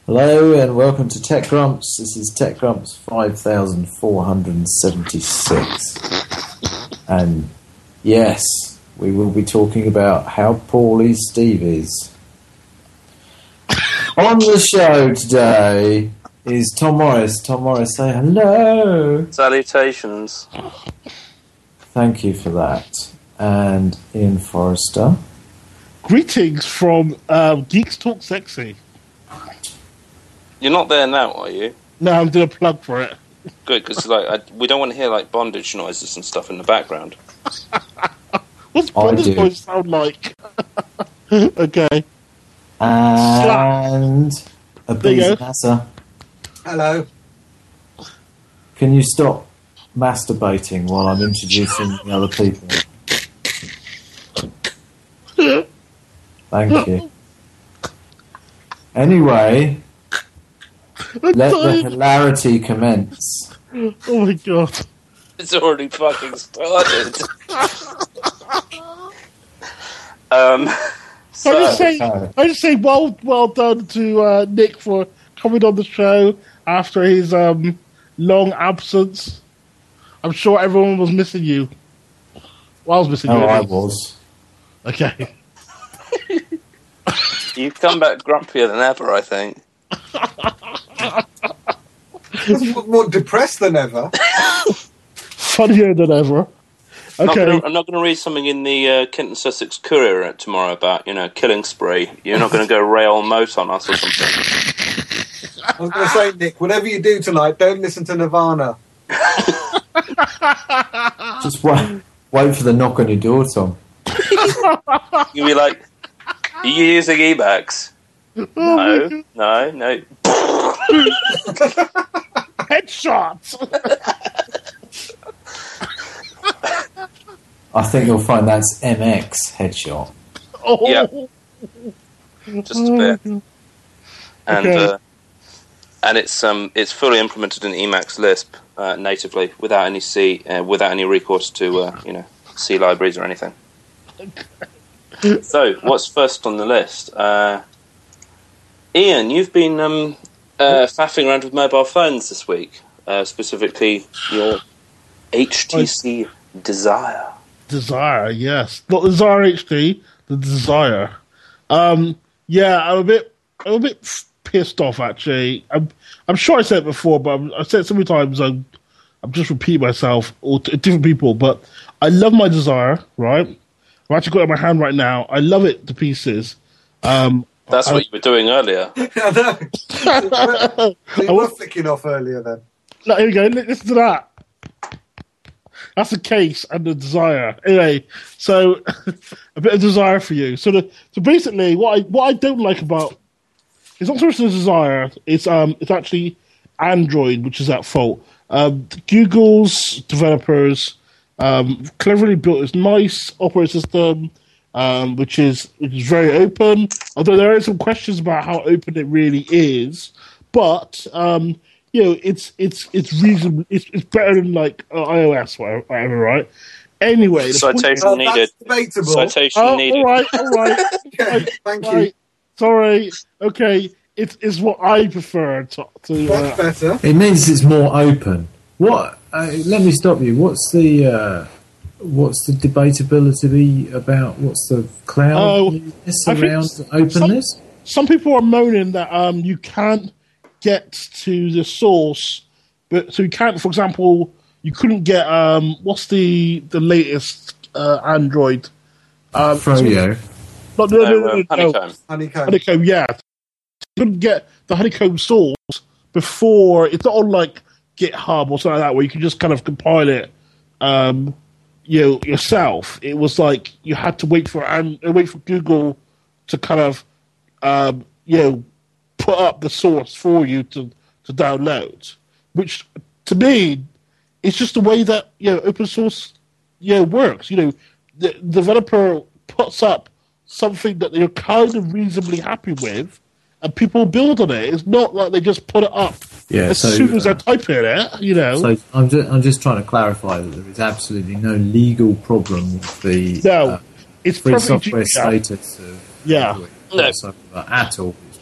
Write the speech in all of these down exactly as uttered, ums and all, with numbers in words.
Hello and welcome to Tech Grumps. This is Tech Grumps five thousand four hundred seventy-six. And yes, we will be talking about how poorly Steve is. On the show today is Tom Morris. Tom Morris, say hello. Salutations. Thank you for that. And Ian Forrester. Greetings from uh, Geeks Talk Sexy. You're not there now, are you? No, I'm doing a plug for it. Good, because like I, we don't want to hear like bondage noises and stuff in the background. What's bondage noise sound like? Okay. And a busy NASA. Hello. Can you stop masturbating while I'm introducing the other people? Thank you. Anyway, let the hilarity commence. Oh my god. It's already fucking started. um, so, I just say, I just say, well, well done to uh, Nick for coming on the show after his um, long absence. I'm sure everyone was missing you. Well, I was missing oh, you. I was. Okay. You've come back grumpier than ever, I think. More depressed than ever. Funnier than ever. Okay. I'm not going to read something in the uh, Kent and Sussex Courier tomorrow about, you know, killing spree. You're not going to go rail moat on us or something. I was going to say, Nick, whatever you do tonight, don't listen to Nirvana. Just wait, wait for the knock on your door, Tom. You'll be like, are you using Emacs? No, no, no. Headshots! I think you'll find that's M X headshot. Oh. Yeah. Just a bit. And Okay. uh, and it's um it's fully implemented in Emacs Lisp uh, natively without any C uh, without any recourse to uh, you know C libraries or anything. So what's first on the list? Uh, Ian, you've been um, uh, faffing around with mobile phones this week, uh, specifically your H T C Desire. Desire, yes. Not the Desire H D, the Desire. Um, yeah, I'm a bit, I'm a bit pissed off actually. I'm, I'm sure I said it before, but I'm, I've said it so many times. I'm, I'm just repeating myself or to different people. But I love my Desire, right? I've actually got it in my hand right now. I love it to pieces. Um, That's I, what you were doing earlier. I know. We were flicking off earlier then. No, here we go. Listen to that. That's the case and the Desire. Anyway, so a bit of Desire for you. So, the, so basically, what I what I don't like about it's not so much the Desire. It's um it's actually Android which is at fault. Um, Google's developers um, cleverly built this nice operating system, um, which is which is very open. Although there are some questions about how open it really is, but um, you know, it's it's it's reasonable. It's, it's better than like uh, iOS, whatever, whatever, right? Anyway, the Citation Well, needed. that's debatable. Citation oh, needed. all right, all right. Okay, thank you. Right. Sorry. Okay, it is what I prefer to. to uh, That's better. It means it's more open. What? Uh, let me stop you. What's the uh, what's the debatability about? What's the cloud Oh, I think around some- openness? some people are moaning that um, you can't get to the source, but so you can't. For example, you couldn't get um, what's the the latest uh, Android? Um, Froyo. Not, no, No, no, no, um, no, no. honeycomb. Honeycomb. Honeycomb, yeah. You couldn't get the Honeycomb source before. It's not on like GitHub or something like that where you can just kind of compile it, um, you know, yourself. It was like you had to wait for and wait for Google to kind of, um, you know, put up the source for you to to download. Which to me, it's just the way that you know open source, you know, works. You know, the, the developer puts up something that they're kind of reasonably happy with, and people build on it. It's not like they just put it up Yeah, as so, soon as uh, they type in it, you know. So I'm just, I'm just trying to clarify that there is absolutely no legal problem with the No, uh, it's free perfectly software yeah. status of Yeah. Android No. crossover at all. It's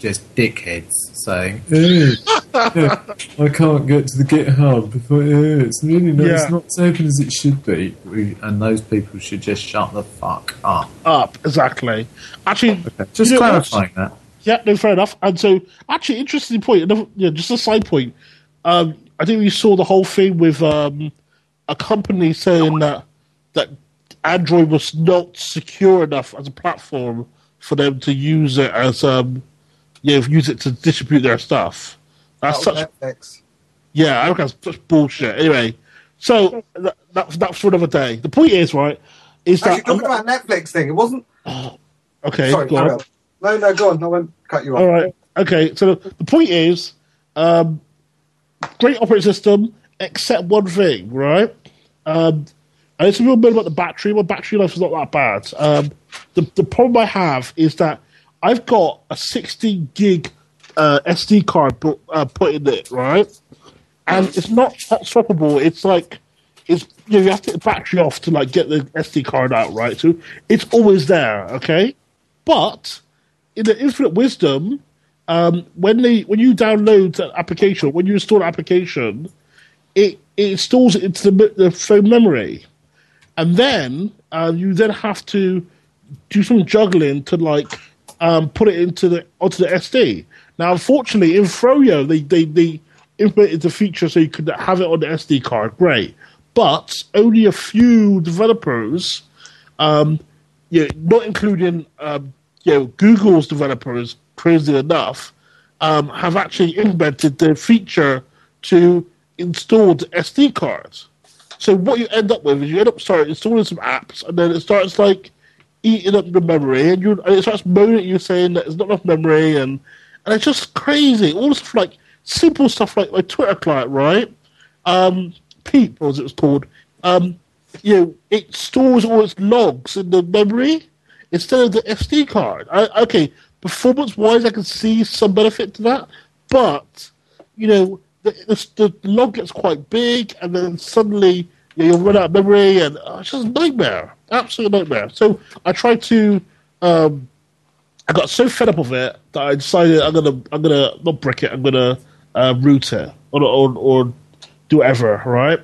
just dickheads saying, eh, yeah, I can't get to the GitHub. If I, eh, it's really not, Yeah. it's not as open as it should be. We, and those people should just shut the fuck up. Up, exactly. Actually, Okay. Just you know, clarifying that. Yeah, no, fair enough. And so, actually, interesting point. Another, yeah, just a side point. Um, I think we saw the whole thing with um, a company saying that that Android was not secure enough as a platform for them to use it as um, yeah, use it to distribute their stuff. That's That was such Netflix. yeah, I think that's such bullshit. Anyway, so that, that, that's for another day. The point is, right, is Actually, that talking about Netflix thing, it wasn't. okay? Sorry, go carry on. on. No, no, go on. I won't cut you off. All right. Okay. So the, the point is, um, great operating system, except one thing, right? Um, and it's a real bit about the battery. My battery life is not that bad. Um, the the problem I have is that I've got a sixty gig uh, S D card put, uh, put in it, right? And it's not that swappable. It's like it's you know, you have to get the battery off to like get the S D card out, right? So it's always there, okay? But in the infinite wisdom, um, when they when you download an application, when you install an application, it, it installs it into the, the phone memory, and then uh, you then have to do some juggling to like um, put it into the onto the S D. Now, unfortunately, in Froyo, they they they implemented the feature so you could have it on the S D card. Great, but only a few developers, um, yeah, not including. Um, you know, Google's developers, crazy enough, um, have actually implemented the feature to install the S D cards. So what you end up with is you end up starting installing some apps, and then it starts like eating up the memory, and you and it starts moaning at you saying that there's not enough memory, and and it's just crazy. All this stuff like simple stuff like my Twitter client, right? Um, Peep, as it was called. Um, you know, it stores all its logs in the memory instead of the S D card. I, okay, performance-wise, I can see some benefit to that, but you know, the, the, the log gets quite big, and then suddenly you know, you'll run out of memory, and oh, it's just a nightmare, absolute nightmare. So I tried to, um, I got so fed up of it that I decided I'm gonna, I'm gonna not brick it, I'm gonna uh, root it or, or or do whatever, right?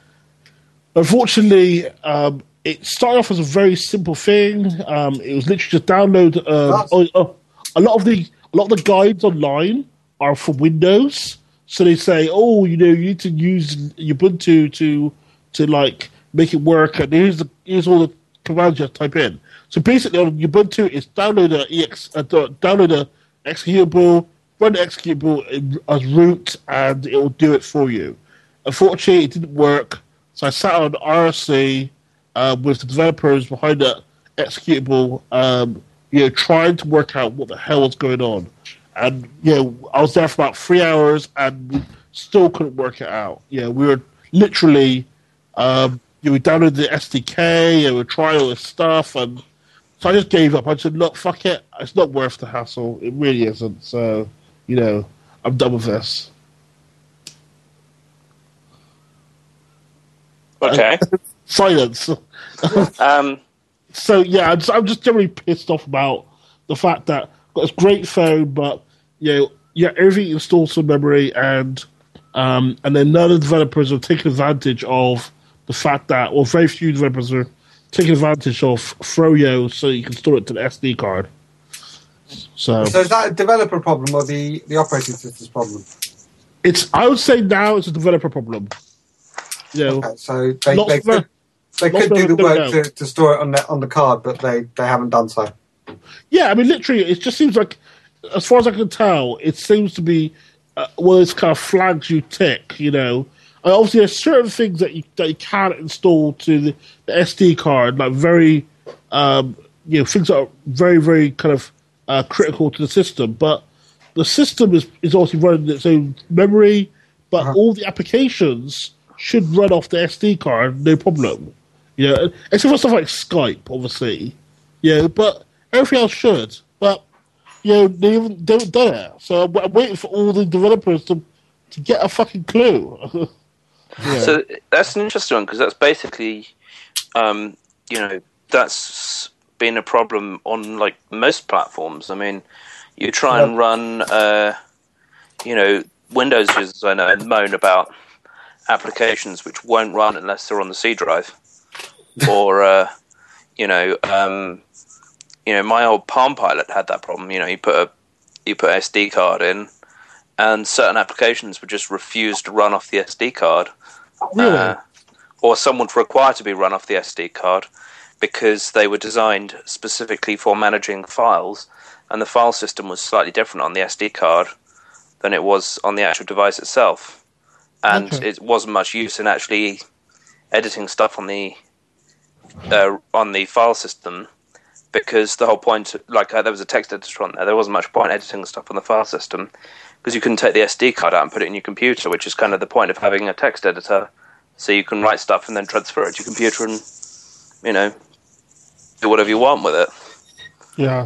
Unfortunately, um, it started off as a very simple thing. Um, it was literally just download. Um, oh, oh, a lot of the a lot of the guides online are for Windows, so they say, "Oh, you know, you need to use Ubuntu to to like make it work." And here's the here's all the commands you have to type in. So basically, on Ubuntu, it's download a ex uh, download a executable, run the executable as root, and it will do it for you. Unfortunately, it didn't work, so I sat on R S C. Uh, with the developers behind that executable, um, you know, trying to work out what the hell was going on. And, you know, I was there for about three hours and we still couldn't work it out. You know, we were literally, um, you know, we downloaded the S D K and we were trying all this stuff. And so I just gave up. I said, look, fuck it. It's not worth the hassle. It really isn't. So, you know, I'm done with this. Okay. Silence. um, so yeah, I'm just, I'm just generally pissed off about the fact that I've got this great phone, but you know, yeah, everything installs some memory, and um, and then none of the developers are taking advantage of the fact that, or very few developers are taking advantage of Froyo, so you can store it to the S D card. So, so is that a developer problem or the, the operating system's problem? It's I would say now it's a developer problem. You know, Okay, so they, lots they of- could, they lots could of do the them work don't. to, to store it on the on the card, but they, they haven't done so. Yeah, I mean, literally, it just seems like, as far as I can tell, it seems to be uh, one of those kind of flags you tick, you know. And obviously, there's certain things that you that you can't install to the, the S D card, like very, um, you know, things that are very, very kind of uh, critical to the system. But the system is, is obviously running its own memory, but Uh-huh. all the applications should run off the S D card, no problem. You know, except for stuff like Skype, obviously. Yeah, but everything else should. But, you know, they haven't, they haven't done it. So I'm, I'm waiting for all the developers to to get a fucking clue. Yeah. So that's an interesting one because that's basically, um, you know, that's been a problem on like most platforms. I mean, you try and run, uh, you know, Windows users I know moan about applications which won't run unless they're on the C drive, or uh, you know, um, you know, my old Palm Pilot had that problem. You know, you put a you put an S D card in, and certain applications would just refuse to run off the S D card, Really? uh, or some would require to be run off the S D card because they were designed specifically for managing files, and the file system was slightly different on the S D card than it was on the actual device itself. And Okay. it wasn't much use in actually editing stuff on the uh, on the file system, because the whole point, like uh, there was a text editor on there, there wasn't much point editing stuff on the file system because you couldn't take the S D card out and put it in your computer, which is kind of the point of having a text editor, so you can write stuff and then transfer it to your computer and, you know, do whatever you want with it. Yeah.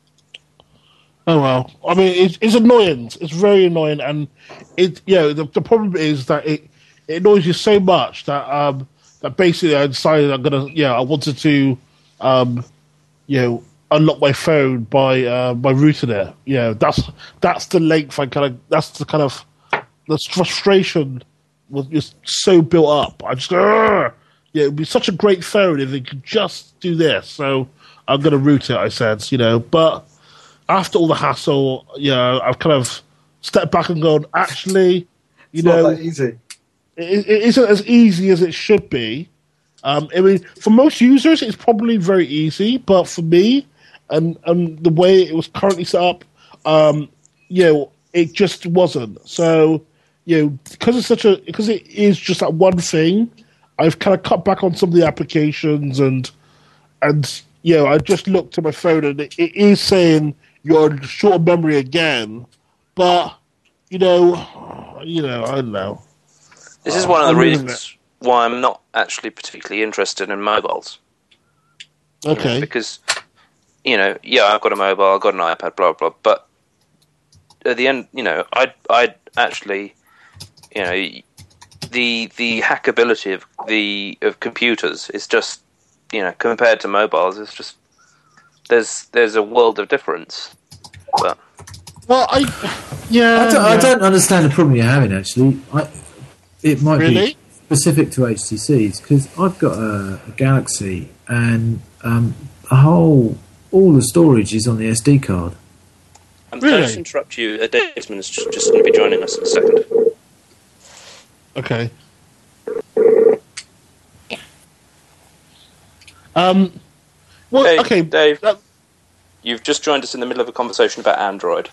Oh well. I mean, it's, it's annoying. It's very annoying, and it. You know, the, the problem is that it, it annoys you so much that um that basically I decided I'm gonna. Yeah, I wanted to, um, you know, unlock my phone by uh, by rooting it. You know, that's that's the length I kind of. That's the kind of the frustration was just so built up. I just go, "Argh!" Yeah, it'd be such a great phone if they could just do this. So I'm gonna root it. I said, you know, but. After all the hassle, you know, I've kind of stepped back and gone, actually, you It's know, not that easy. it, it isn't as easy as it should be. Um, I mean, for most users, it's probably very easy, but for me, and, and the way it was currently set up, um, you know, it just wasn't. So, you know, because it's such a, because it is just that one thing, I've kind of cut back on some of the applications, and, and, you know, I just looked at my phone and it, it is saying, you're short of memory again, but you know, you know, I don't know. This is one of the I'm moving reasons why I'm not actually particularly interested in mobiles. Okay, Because, you know, yeah, I've got a mobile, I've got an iPad, blah, blah, but at the end, you know, I'd, I'd actually, you know, the the hackability of the of computers is just, you know, compared to mobiles, it's just, there's there's a world of difference. But well, I yeah, I don't, I yeah. don't understand the problem you're having, actually. I, it might Really? be specific to H T Cs, because I've got a, a Galaxy, and um, a whole, all the storage is on the S D card. I'm Really? sorry to interrupt you. A Davisman is just, just going to be joining us in a second. Okay. Um. Well, Hey, okay, Dave. that- You've just joined us in the middle of a conversation about Android.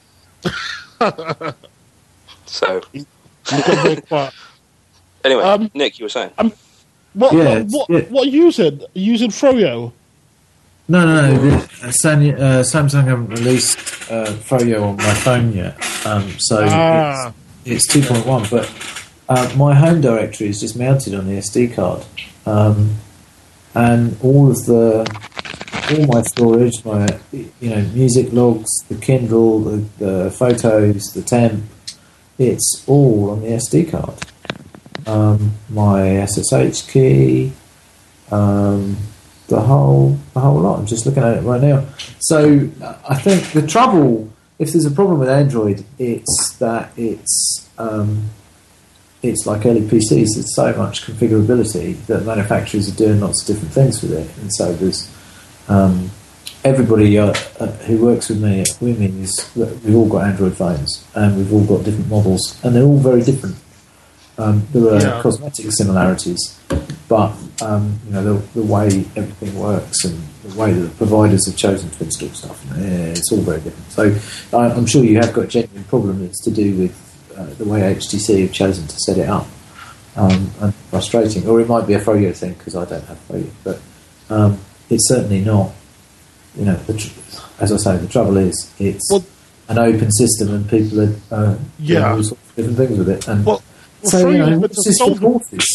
So, you've got very quiet. anyway, Um, Nick, you were saying. What, Yeah, what, it's- what, yeah. what are you using? Are you using Froyo? No, no, no. The, uh, San, uh, Samsung haven't released uh, Froyo on my phone yet, um, so Ah. it's, it's two point one. But uh, my home directory is just mounted on the S D card, um, and all of the all my storage, my you know music logs, the Kindle, the, the photos, the temp, it's all on the S D card. Um, my S S H key. Um, The whole, the whole lot. I'm just looking at it right now. So I think the trouble, if there's a problem with Android, it's that it's um, it's like early P Cs. There's so much configurability that manufacturers are doing lots of different things with it, and so there's um, everybody uh, uh, who works with me at Women is we've all got Android phones and we've all got different models, and they're all very different. Um, there are Yeah. cosmetic similarities, but um, you know the, the way everything works and the way that the providers have chosen to install stuff, yeah, it's all very different. So I, I'm sure you have got a genuine problem that's to do with uh, the way H T C have chosen to set it up, um, and frustrating. Or it might be a Froyo thing because I don't have Froyo, but um, it's certainly not. You know, the tr- as I say, the trouble is it's Well- an open system and people are uh, doing Yeah. all sorts of different things with it. And Well, well so, you Froyo know, is meant what's to this solve report is?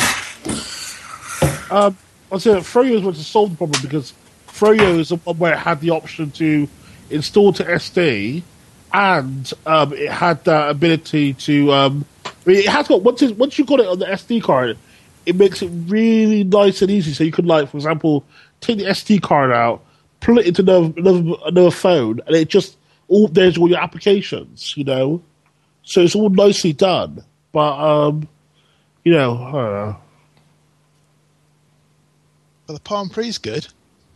Um, I'll say that Froyo is meant to solve the problem because Froyo is the one where it had the option to install to S D, and um, it had that ability to. Um, I mean, it has got once it, once you got it on the S D card, it makes it really nice and easy. So you could, like, for example, take the S D card out, pull it into another another, another phone, and it just all there's all your applications, you know. So it's all nicely done, but um, you know, I don't know. But the Palm Pre's good.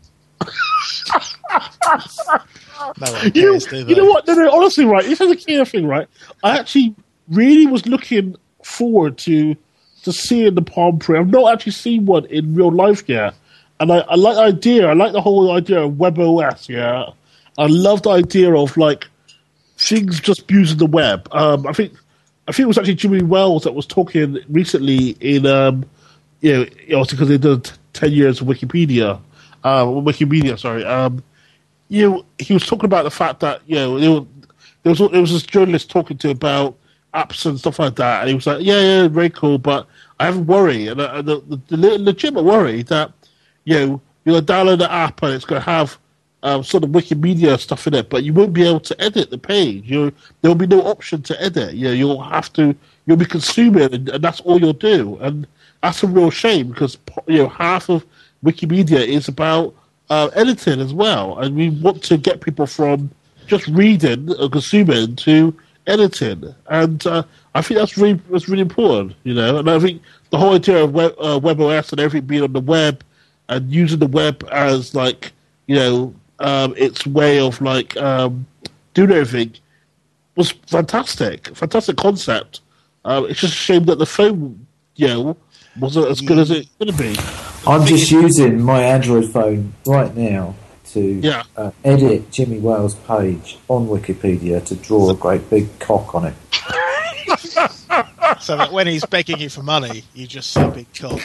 No one You, cares, do they? you know what? No, no, honestly, right. This is a key thing, right? I actually really was looking forward to to seeing the Palm Pre. I've not actually seen one in real life yet, and I, I like the idea. I like the whole idea of WebOS. Yeah, I love the idea of like things just using the web. Um, I think I think it was actually Jimmy Wells that was talking recently in um, you know, also because they did ten years of Wikipedia, uh, Wikimedia. Sorry. Um, You know, he was talking about the fact that, you know, there was, there was, there was this journalist talking to about apps and stuff like that, and he was like, yeah, yeah, very cool, but I have a worry, and uh, the, the, the legitimate worry that, you know, you're going to download the app and it's going to have um, sort of Wikimedia stuff in it, but you won't be able to edit the page. You There will be no option to edit. You know, you'll have to, you'll be consuming, and, and that's all you'll do. And that's a real shame, because, you know, half of Wikimedia is about Uh, editing as well, and we want to get people from just reading or consuming to editing, and uh, I think that's really that's really important, you know. And I think the whole idea of web, uh, WebOS and everything being on the web and using the web as like, you know, um, its way of like um, doing everything was fantastic, fantastic concept. Um, it's just a shame that the phone, you know, wasn't as good as it's going to be. I'm just using my Android phone right now to Yeah. uh, edit Jimmy Wales' page on Wikipedia to draw a great big cock on it. So that when he's begging you for money, you just say big cock.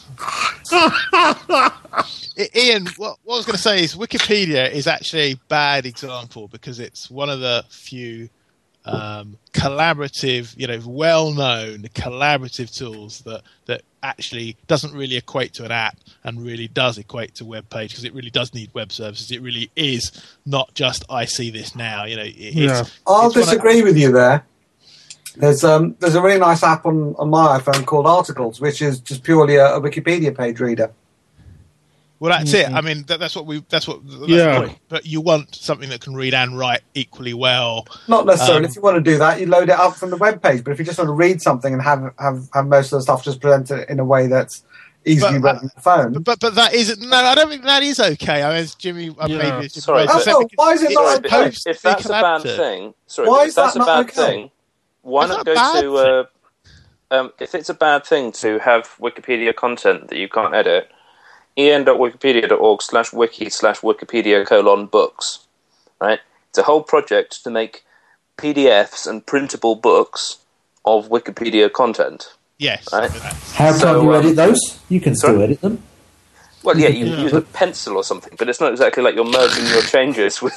I- Ian, what, what I was going to say is Wikipedia is actually a bad example because it's one of the few um, collaborative, you know, well-known collaborative tools that, that actually doesn't really equate to an app and really does equate to web page, because it really does need web services. It really is not just I see this now. You know, it, Yeah. it's, I'll it's one of- disagree with you there. There's um there's a really nice app on, on my iPhone called Articles, which is just purely a, a Wikipedia page reader. Well, that's it. I mean, that, that's what we. That's what. That's Yeah. the point. But you want something that can read and write equally well. Not necessarily. Um, if you want to do that, you load it up from the web page. But if you just want to read something and have have, have most of the stuff just presented in a way that's easily But, read on the phone. But, but but that isn't. No, I don't think that is okay. I mean, as Jimmy, uh, Yeah. maybe it's Sorry. Oh, no, why is it not Sorry, okay? but if, if that's a bad thing, sorry, Why if is that's that a not bad okay? thing, why It's not not a go bad to? Uh, um, if it's a bad thing to have Wikipedia content that you can't edit, en.wikipedia.org slash wiki slash Wikipedia colon books. Right, it's a whole project to make P D Fs and printable books of Wikipedia content. Yes. Right. How can So, you um, edit those? You can still sorry? edit them. Well, yeah, you Yeah. use a pencil or something, but it's not exactly like you're merging your changes with,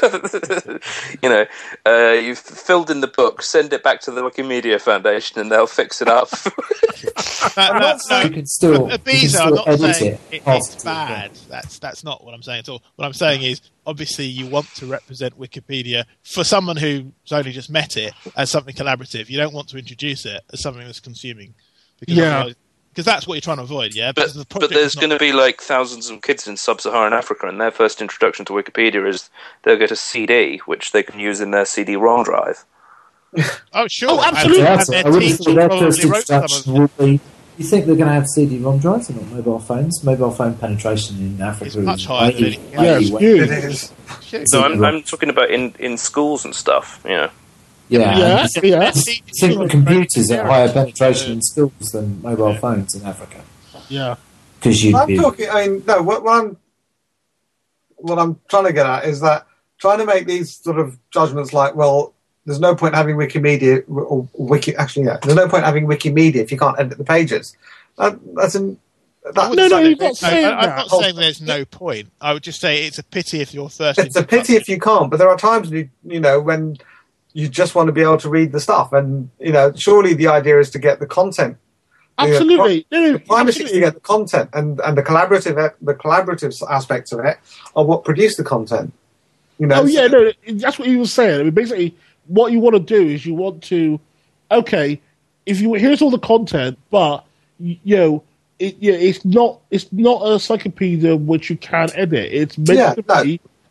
you know, uh, you've filled in the book, send it back to the Wikimedia Foundation, and they'll fix it up. That- that- no, You can still, But you can Ibiza, I'm still not edit saying it. it, it's after. bad. That's that's not what I'm saying at all. What I'm saying is, obviously, you want to represent Wikipedia for someone who's only just met it as something collaborative. You don't want to introduce it as something that's consuming, because Yeah. otherwise- because that's what you're trying to avoid. Yeah, but, because the but project there's is not- going to be like thousands of kids in sub-Saharan Africa, and their first introduction to Wikipedia is they'll get a C D, which they can use in their C D ROM drive. Oh, sure. Oh, And- absolutely. And, That's their I would have teacher thought their probably first wrote some introduction of would be. You think they're going to have C D ROM drives and not mobile phones? Mobile phone penetration in Africa It's is much higher than way, anything way, else. Yeah, it's way- huge. It is. Shit. So I'm, I'm talking about in, in schools and stuff, you know. Yeah, Yeah, and yeah. I think the computers are higher penetration in schools than mobile phones in Africa. Yeah. Because you'd I'm be talking. I mean, no. What, what I'm what I'm trying to get at is that trying to make these sort of judgments, like, well, there's no point having Wikimedia or wiki. Actually, yeah, there's no point having Wikimedia if you can't edit the pages. That, that's an. That, No, no, that- you're not No, saying I, I'm that. not saying there's no point. I would just say it's a pity if you're first. It's a pity if you can't, but there are times when you, you know, when you just want to be able to read the stuff, and you know, surely the idea is to get the content. Absolutely. No, no, The primacy is to absolutely. get the content, and, and the collaborative the collaborative aspects of it are what produce the content. You know, Oh yeah, no, that's what he was saying. I mean, basically, what you want to do is you want to, okay, if you here's all the content, but y- you know, it, yeah, it's not it's not a encyclopedia which you can edit. It's meant Yeah, to no. be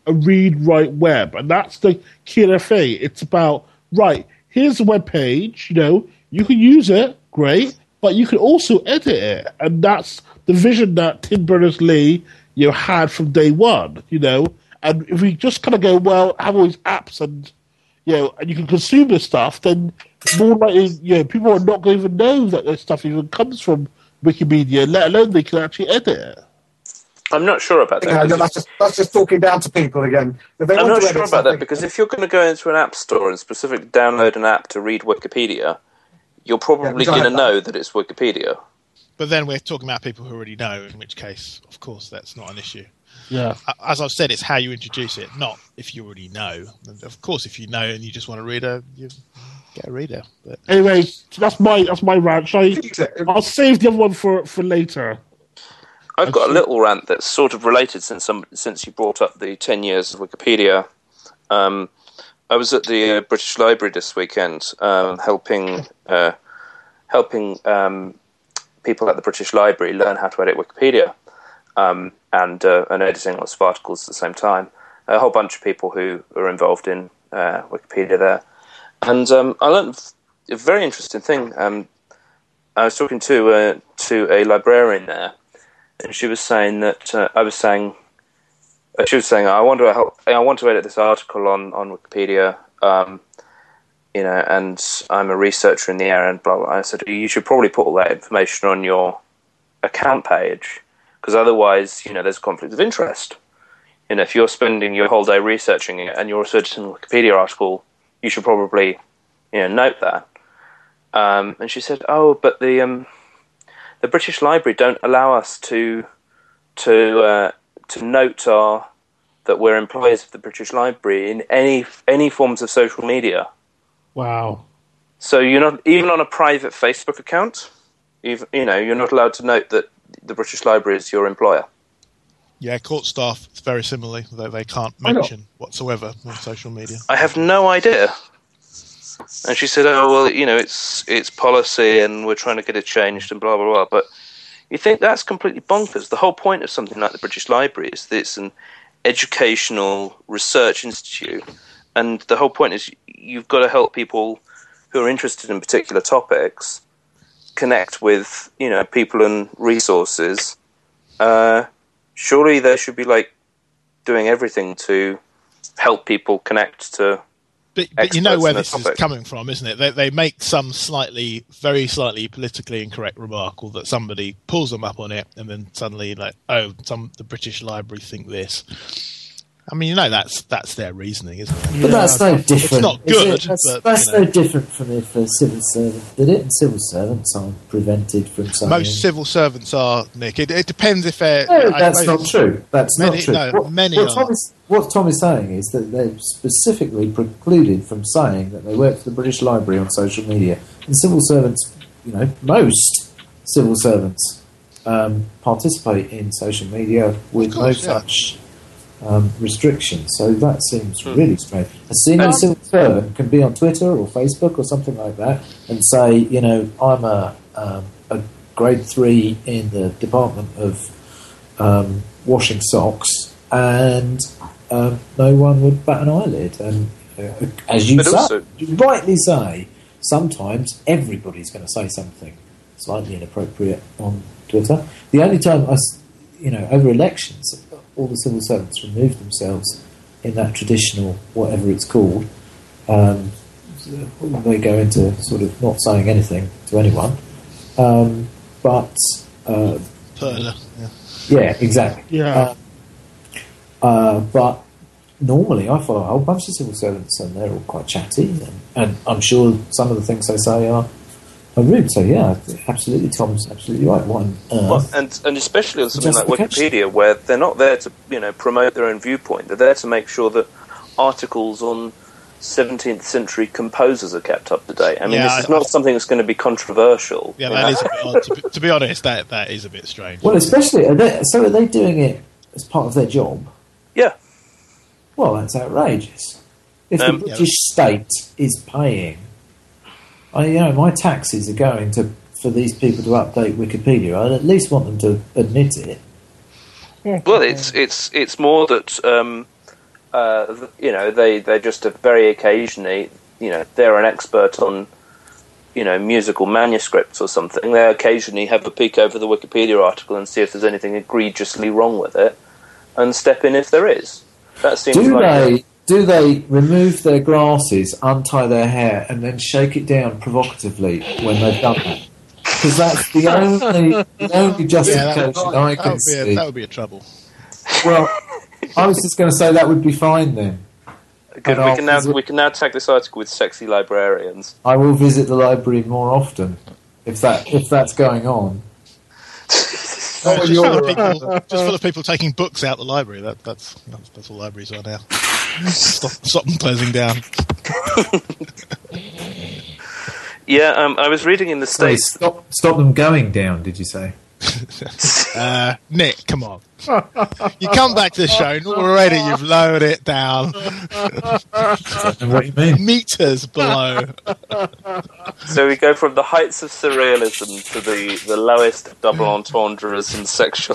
a read-write web, and that's the killer thing. It's about, right, here's a web page, you know, you can use it, great, but you can also edit it, and that's the vision that Tim Berners-Lee, you know, had from day one, you know. And if we just kind of go, well, have all these apps and, you know, and you can consume this stuff, then more likely, you know, people are not going to even know that this stuff even comes from Wikimedia, let alone they can actually edit it. I'm not sure about that. Yeah, that's, just, that's just talking down to people again. If they I'm want not to sure about that, because if you're going to go into an app store and specifically download an app to read Wikipedia, you're probably Yeah, going to that. know that it's Wikipedia. But then we're talking about people who already know, in which case, of course, that's not an issue. Yeah. As I've said, it's how you introduce it, not if you already know. And of course, if you know and you just want a reader, you get a reader. But Anyway, that's my that's my rant. Shall I, I'll save the other one for, for later. I've got a little rant that's sort of related since some, since you brought up the ten years of Wikipedia. Um, I was at the uh, British Library this weekend, um, helping uh, helping um, people at the British Library learn how to edit Wikipedia, um, and uh, and editing lots of articles at the same time. A whole bunch of people who are involved in uh, Wikipedia there, and um, I learned a very interesting thing. Um, I was talking to uh, to a librarian there. And she was saying that uh, I was saying, uh, she was saying, I want to help, I want to edit this article on on Wikipedia, um, you know, and I'm a researcher in the area, and blah blah. I said you should probably put all that information on your account page, because otherwise, you know, there's a conflict of interest. You know, if you're spending your whole day researching it and you're researching a Wikipedia article, you should probably, you know, note that. Um, and she said, oh, but the um. The British Library don't allow us to to uh, to note our that we're employees of the British Library in any any forms of social media. Wow! So you're not even on a private Facebook account. You've, you know, you're not allowed to note that the British Library is your employer. yeah, court staff, very similarly, they, they can't Why not? mention whatsoever on social media. I have no idea. And she said, "Oh well, you know, it's it's policy, and we're trying to get it changed, and blah blah blah." But you think that's completely bonkers. The whole point of something like the British Library is that it's an educational research institute, and the whole point is you've got to help people who are interested in particular topics connect with, you know, people and resources. Uh, surely they should be like doing everything to help people connect to. But, but you know experts where in a this is topic. coming from, isn't it? They, they make some slightly, very slightly politically incorrect remark, or that somebody pulls them up on it, and then suddenly, like, oh, some the British Library think this. I mean, you know, that's that's their reasoning, isn't it? But that's no different. It's not is good, it? That's, but, that's you know. no different from if a civil servant did it, and civil servants aren't prevented from saying. Most civil servants are, Nick. It, it depends if they're. No, I that's suppose- not true. That's Many- not true. no, what, many what, are. Tom is, what Tom is saying is that they're specifically precluded from saying that they work for the British Library on social media. And civil servants, you know, most civil servants um, participate in social media with course, no yeah. such um, restrictions. So that seems Hmm. really strange. A senior Um, civil servant can be on Twitter or Facebook or something like that and say, you know, I'm a, um, a grade three in the Department of um, washing socks, and um, no one would bat an eyelid. And uh, as you But say, also- you rightly say, sometimes everybody's going to say something slightly inappropriate on Twitter. The only time I, s- you know, over elections, all the civil servants remove themselves in that traditional, whatever it's called. Um, they go into sort of not saying anything to anyone. Um, but uh, Perla, yeah. yeah, exactly. Yeah. Uh, uh, but normally I follow a whole bunch of civil servants and they're all quite chatty, and, and I'm sure some of the things they say are, are rude. So yeah, absolutely, Tom's absolutely right. What on Well, earth? and and especially on something like Justification. Wikipedia, where they're not there to, you know, promote their own viewpoint. They're there to make sure that articles on seventeenth century composers are kept up to date. I mean, Yeah, this is I- not something that's going to be controversial. Yeah, you that know? is a bit odd. To be, to be honest, that that is a bit strange. Well, especially are they, so are they doing it as part of their job? Yeah. Well, that's outrageous. If Um, the yeah, British state is paying, I, you know, my taxes are going to for these people to update Wikipedia. I'd at least want them to admit it. Well, it's it's it's more that um, uh, you know, they they just very occasionally, you know, they're an expert on, you know, musical manuscripts or something. They occasionally have a peek over the Wikipedia article and see if there's anything egregiously wrong with it, and step in if there is. That seems Do like they? it. Do they remove their glasses, untie their hair, and then shake it down provocatively when they've done that? Because that's the only, the only justification yeah, that, I that can would be a, see. that would be a trouble. Well, I was just going to say that would be fine then. Good, And we I'll can now visit- we can now tag this article with sexy librarians. I will visit the library more often if that if that's going on. Not when just, you're full of around. people, just full of people taking books out the library. That, that's, that's that's all libraries are now. Stop, stop them closing down. Yeah, um, I was reading in the Sorry, States. stop stop them going down. Did you say? Uh, Nick, come on. You come back to the show, and already you've lowered it down. And what do you mean? Meters below. So we go from the heights of surrealism to the, the lowest double entendres and sexual.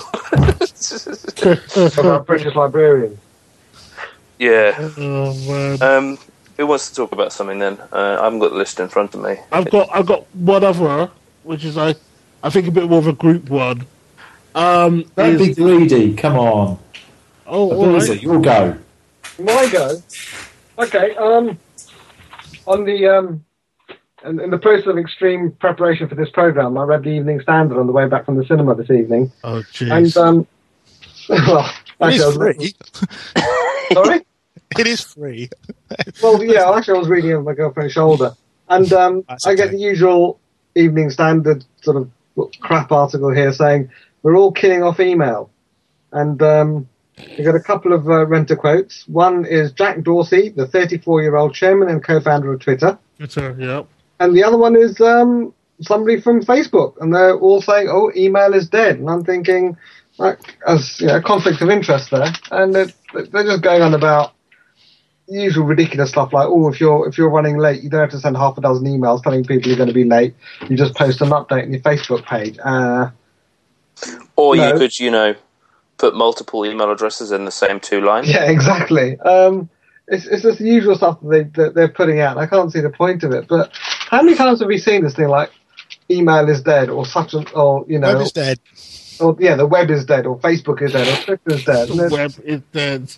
About British librarians. Yeah. Oh man. Um, who wants to talk about something then? Uh, I haven't got the list in front of me. I've got I've got one other, which is I I think a bit more of a group one. Um, Don't is- be greedy. Come on. oh, all Ability, right. you'll go. My go. Okay. Um, on the um, in, in the process of extreme preparation for this program, I read the Evening Standard on the way back from the cinema this evening, Oh jeez. and um, well, It actually, I is was free. sorry. It is free. Well, yeah, actually, I was reading it on my girlfriend's shoulder, and um, That's I get okay. the usual Evening Standard sort of crap article here saying we're all killing off email, and um, we got a couple of uh, renter quotes. One is Jack Dorsey, the thirty-four-year-old chairman and co-founder of Twitter, Twitter, yeah. and the other one is um, somebody from Facebook, and they're all saying, "Oh, email is dead," and I'm thinking, like, as you know, a conflict of interest there, and they're, they're just going on about usual ridiculous stuff like, oh, if you're if you're running late, you don't have to send half a dozen emails telling people you're going to be late. You just post an update on your Facebook page. Uh, Or No. you could, you know, put multiple email addresses in the same two lines. yeah, exactly. Um, it's it's just the usual stuff that, they, that they're putting out. And I can't see the point of it. But how many times have we seen this thing like email is dead, or such an, or you know, Web is dead. or yeah, the web is dead, or Facebook is dead, or Twitter is dead. And The there's- web is dead.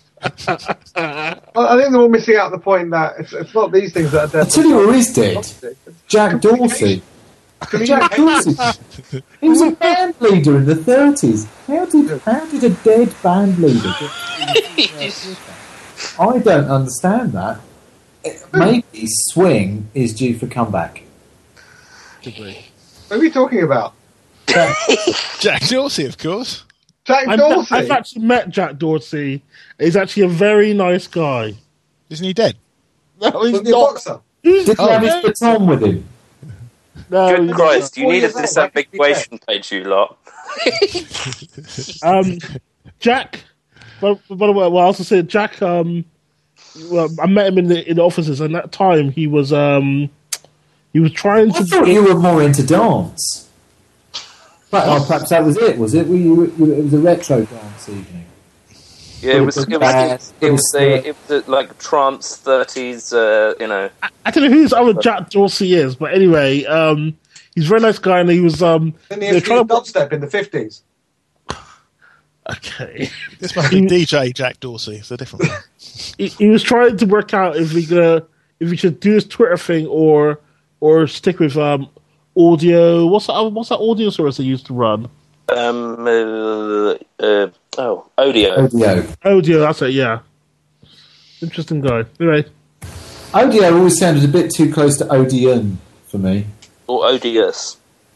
I I think they're all missing out the point that it's, it's not these things that are dead. I'll tell you who is dead. Jack Dorsey. Jack Dorsey. He was a band leader in the thirties. How did how did a dead band leader get I don't understand that. Maybe Swing is due for comeback. Could be. What are we talking about? Jack Dorsey, of course. Jack I've, Dorsey. I've actually met Jack Dorsey. He's actually a very nice guy. Isn't he dead? No, he's Was he a not. boxer? He's Did he Oh, have his no, baton with him? no, Good he's Christ, you four needed years this old, that could be ambiguation page, you lot. not. Um, Jack. By, by the way, well, I also said Jack. Um, well, I met him in the in the offices, and that time he was um, he was trying I to. thought you were more into dance. But, oh, perhaps that was it, was it? Were you, you, it was a retro dance evening. Yeah, it was it was, Bad. it was a it was a, like trance thirties, uh, you know. I don't know who this other Jack Dorsey is, but anyway, um, he's a very nice guy, and he was um, Didn't he they're introduce trying to. dubstep in the fifties? Okay. This must be D J Jack Dorsey. It's a different one. he, he was trying to work out if we gonna if we should do his Twitter thing or or stick with um audio. What's that? What's that audio service they used to run? Um, uh, uh, oh, Audio. Audio. Audio. That's it. Yeah. Interesting guy. Anyway, Audio always sounded a bit too close to Odeon for me. Or Odious.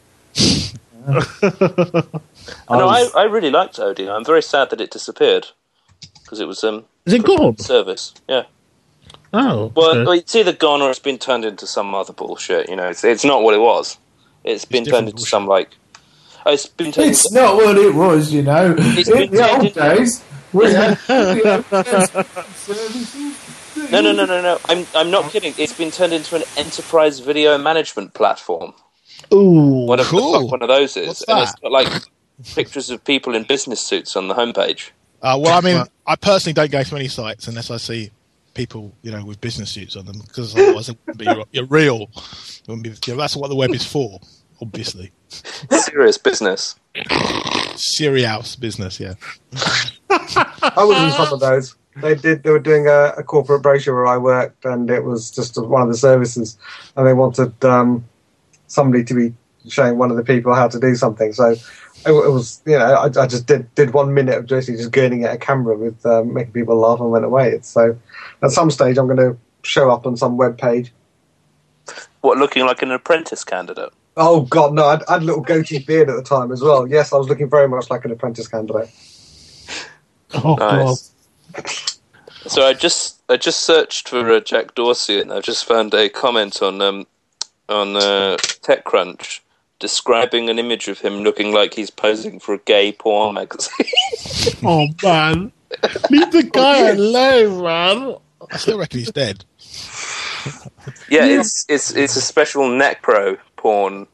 I No, I, was- I really liked Audio. I'm very sad that it disappeared. Because it was um is it gone? service. Yeah. Oh. Well, okay. it's either gone or it's been turned into some other bullshit. You know, it's, it's not what it was. It's been different turned into bullshit. some like. Oh, it's been turned It's into. not what it was, you know. It's In been the old turned days, we had No, no, no, no, no. I'm I'm not kidding. It's been turned into an enterprise video management platform. Ooh. Whatever cool. the fuck one of those is, What's and that? it's got like pictures of people in business suits on the homepage. Uh, well, I mean, I personally don't go to any sites unless I see people, you know, with business suits on them, because otherwise it wouldn't be you're real. It wouldn't be, you know, that's what the web is for, obviously. Serious business. Serious business, yeah. I was in some of those. They did. They were doing a, a corporate brochure where I worked, and it was just one of the services, and they wanted um, somebody to be showing one of the people how to do something. So it, it was, you know, I, I just did did one minute of Josie just gurning at a camera with um, making people laugh and went away. It's so at some stage I'm going to show up on some web page. What, looking like an apprentice candidate? Oh God, no! I'd, I had a little goatee beard at the time as well. Yes, I was looking very much like an apprentice candidate. Oh, Nice. So I just I just searched for uh, Jack Dorsey, and I just found a comment on um on uh, TechCrunch describing an image of him looking like he's posing for a gay porn magazine. God. Oh, man. Leave the guy alone, man. I still reckon he's dead. Yeah, it's it's it's a special Necpro porn.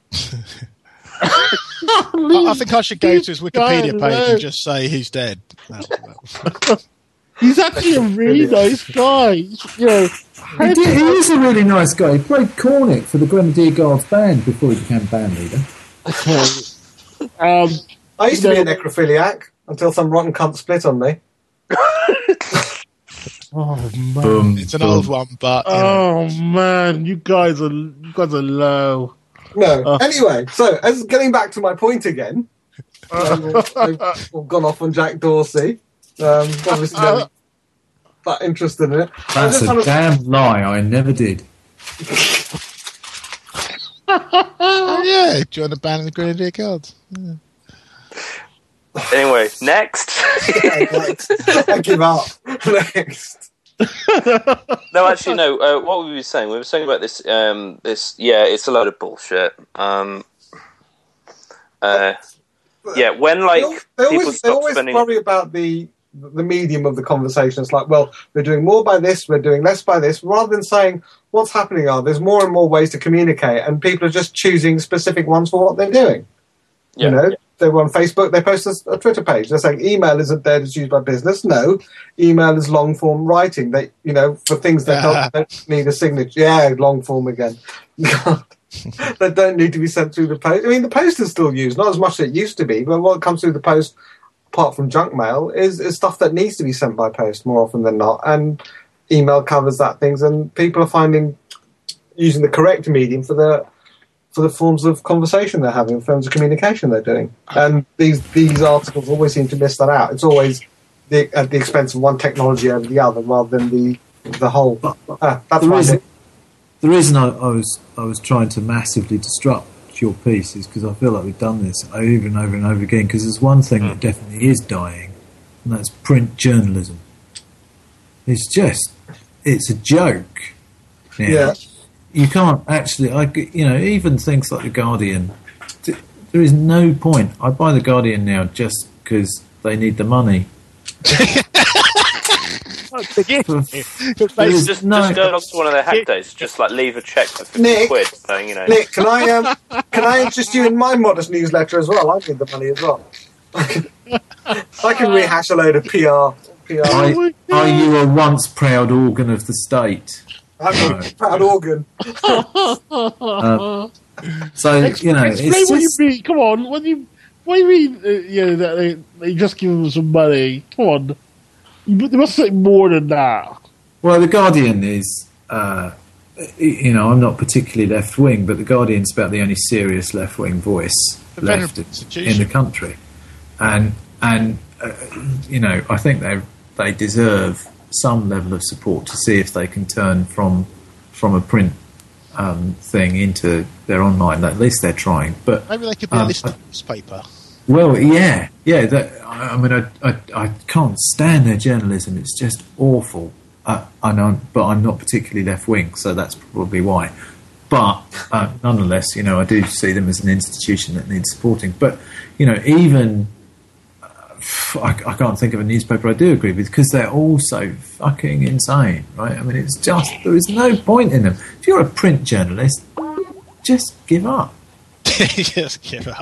I, I think I should go to his Wikipedia page and just say he's dead. No, no. He's actually a really nice guy. You know, He, did, he is a really nice guy. He played cornet for the Grenadier Guards band before he became band leader. um, I used to no. be a necrophiliac until some rotten cunt split on me. Oh man, Boom, It's an boom. old one, but you know. oh man, you guys are you guys are low. No. Oh. Anyway, so as getting back to my point again, um, I've, I've gone off on Jack Dorsey. Um, obviously, not that interested in it. I That's just a kind of- damn lie. I never did. Oh, yeah, join the band in the Grenadier Guards. Yeah. Anyway, next. Yeah, next. I give up. Next. No, actually, no. Uh, what were we saying? We were saying about this. Um, this, yeah, it's a load of bullshit. Um, uh, yeah, when like They, al- they people always, they stop always spending. worry about the the medium of the conversation. It's like, well, we're doing more by this, we're doing less by this, rather than saying what's happening are there's more and more ways to communicate, and people are just choosing specific ones for what they're doing. Yeah, you know, yeah. they were on Facebook, they post a, a Twitter page. They're saying email isn't there to choose by business. No, email is long form writing. They, you know, for things that don't, don't need a signature. Yeah, long form again. That don't need to be sent through the post. I mean, the post is still used, not as much as it used to be, but what comes through the post, apart from junk mail, is, is stuff that needs to be sent by post more often than not. And email covers that things, and people are finding using the correct medium for the for the forms of conversation they're having, forms of communication they're doing. And these these articles always seem to miss that out. It's always the, at the expense of one technology over the other, rather than the the whole. Ah, that's The why I reason, think- the reason I, I was I was trying to massively disrupt your piece is because I feel like we've done this over and over and over again. Because there's one thing that definitely is dying, and that's print journalism. It's just it's a joke. now. Yeah. You can't actually, I, you know, even things like The Guardian, t- there is no point. I buy The Guardian now just because they need the money. There is Just, no- just go along to one of their hack days. Just like leave a check for fifty Nick. quid, saying you know. Nick, can I um, can I interest you in my modest newsletter as well? I need the money as well. I can, I can rehash a load of P R. P R. Are, my are you a once proud organ of the state? I'm a proud organ. Um, so, you know, Explain it's what just, you mean. Come on, what do you what do you mean? Uh, you know that they, they just give them some money. Come on, you, they must say more than that. well, The Guardian is, uh, you know, I'm not particularly left wing, but The Guardian's about the only serious left wing voice The left venerable in institution. the country, and and uh, you know, I think they they deserve some level of support to see if they can turn from from a print um, thing into their online. At least they're trying. But Maybe they could be a um, listed newspaper. well, yeah, yeah. That, I, I mean, I, I I can't stand their journalism. It's just awful. Uh, I know, but I'm not particularly left wing, so that's probably why. But uh, nonetheless, you know, I do see them as an institution that needs supporting. But you know, even I, I can't think of a newspaper I do agree with because they're all so fucking insane, right? I mean, it's just there is no point in them. If you're a print journalist, just give up. Just give it up.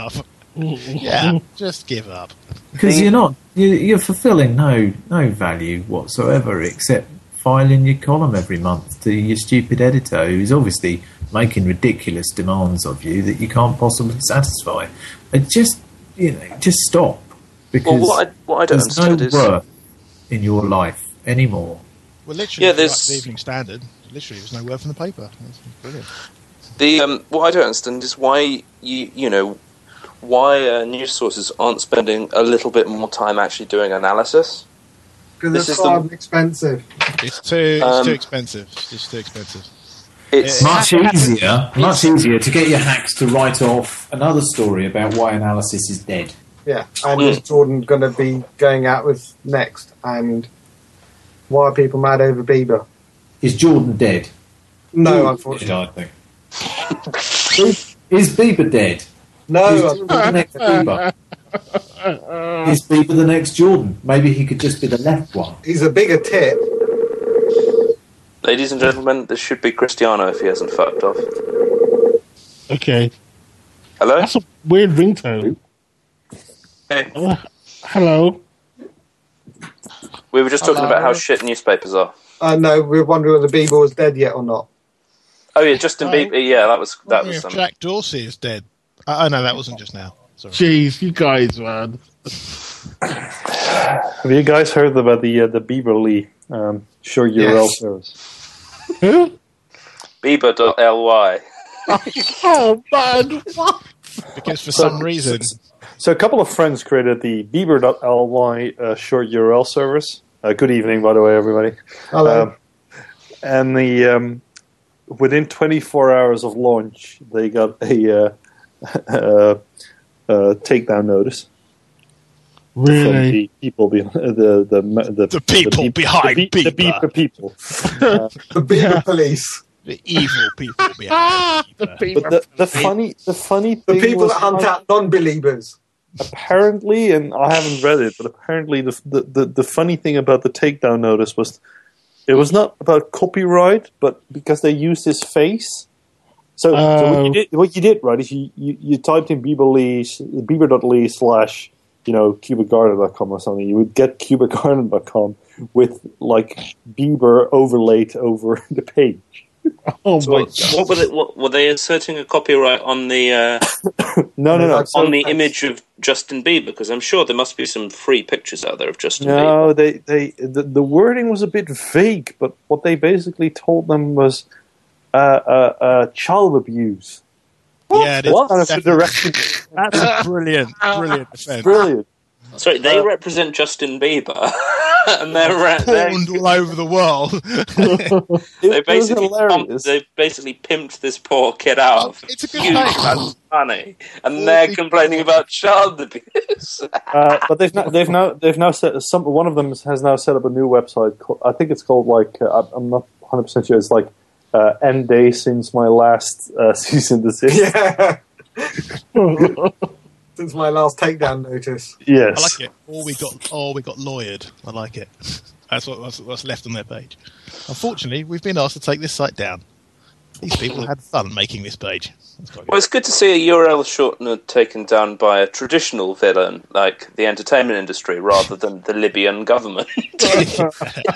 Yeah, just give up. Because you're not, you- you're fulfilling no no value whatsoever except filing your column every month to your stupid editor, who's obviously making ridiculous demands of you that you can't possibly satisfy. And just, you know, just stop. Because Well, what I, what I don't there's no understand is worth in your life anymore. Well, literally, Yeah, yeah, there's- the Evening Standard. Literally, there's no word from the paper. That's brilliant. the um, what I don't understand is why you you know why uh, news sources aren't spending a little bit more time actually doing analysis. Because This it's is the- hard and expensive. It's too, it's Um, too expensive. It's too expensive. It's Yeah. Much easier, much easier to get your hacks to write off another story about why analysis is dead. Yeah, and Mm. is Jordan going to be going out with next? And why are people mad over Bieber? Is Jordan dead? No, Dead, unfortunately. I think. is, is Bieber dead? Is No, Jordan the next Bieber? Is Bieber the next Jordan? Maybe he could just be the left one. he's a bigger tit. ladies and gentlemen, this should be Cristiano if he hasn't fucked off. Okay. Hello. That's a weird ringtone. Hey. Uh, hello. We were just talking Hello. about how shit newspapers are. Uh, no, we were wondering whether Bieber was dead yet or not. Oh yeah, Justin Oh. Bieber. Yeah, that was that Wondering was if um, Jack Dorsey is dead. Uh, oh no, that wasn't just now. Sorry. Jeez, you guys, man. Have you guys heard about the uh, the Bieberly um, sure U R L Yes. service? Who? Bieber dot L Y. Oh, man. What? Because for some reason, So a couple of friends created the Bieber dot L Y uh, short U R L service. Uh, good evening, by the way, everybody. Hello. Um, and the um, within twenty-four hours of launch, they got a uh, uh, uh, takedown notice from Really? the people behind the the the, The people Beep- behind the, Beep- the Bieber. Bieber people. Uh, the Bieber yeah. police. the evil people behind Ah, the Bieber. people. but the, the funny the funny The thing people was that hunt not- out non-believers. apparently, and I haven't read it, but apparently the, the the the funny thing about the takedown notice was it was not about copyright, but because they used his face. So, so what, Oh. you did, what you did, right, is you, you, you typed in Bieberly, Bieber.ly slash, you know, cubic garden dot com or something. You would get cubic garden dot com with, like, Bieber overlaid over the page. Oh, So my wait, what were they? What, were they inserting a copyright on the uh, No, no, no. Like, So, on the image of Justin Bieber? Because I'm sure there must be some free pictures out there of Justin Bieber. no, they, they the, the wording was a bit vague, but what they basically told them was uh, uh, uh, child abuse. Yeah, it is What kind of definitely- direction? That's a brilliant, brilliant defense. Brilliant. Sorry, they Uh, represent Justin Bieber, and they're, ra- they're Pawned all over the world. they It was basically pumped, hilarious. they basically pimped this poor kid out of It's a good huge name. amounts of money, and All they're people- complaining about child abuse. Uh, but they've now, they've now they've now set some. One of them has now set up a new website. Called, I think it's called like uh, I'm not one hundred percent sure. It's like uh, N day since my last uh, season desist. Yeah. God. Since my last takedown notice. Yes. I like it. Or we got, or we got lawyered. I like it. That's what what's, what's left on their page. Unfortunately, we've been asked to take this site down. These people had fun making this page. That's quite Well, it's good to see a U R L shortener taken down by a traditional villain like the entertainment industry rather than the Libyan government. good.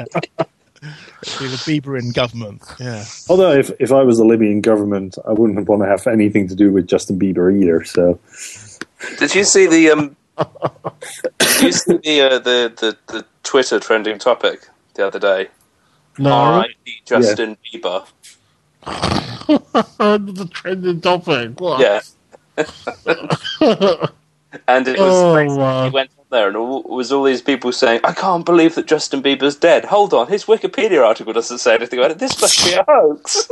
Be the Bieber in government. Yeah. Although if if I was the Libyan government, I wouldn't want to have anything to do with Justin Bieber either. So Did you see the um? Did you see the, uh, the the the Twitter trending topic the other day? No. R I P Justin Bieber. The trending topic. What? Yeah, and it was Oh, basically- wow. he went on there and all, it was all these people saying, "I can't believe that Justin Bieber's dead." Hold on, his Wikipedia article doesn't say anything about it. This must be a hoax.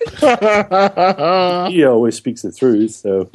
he always speaks the truth. So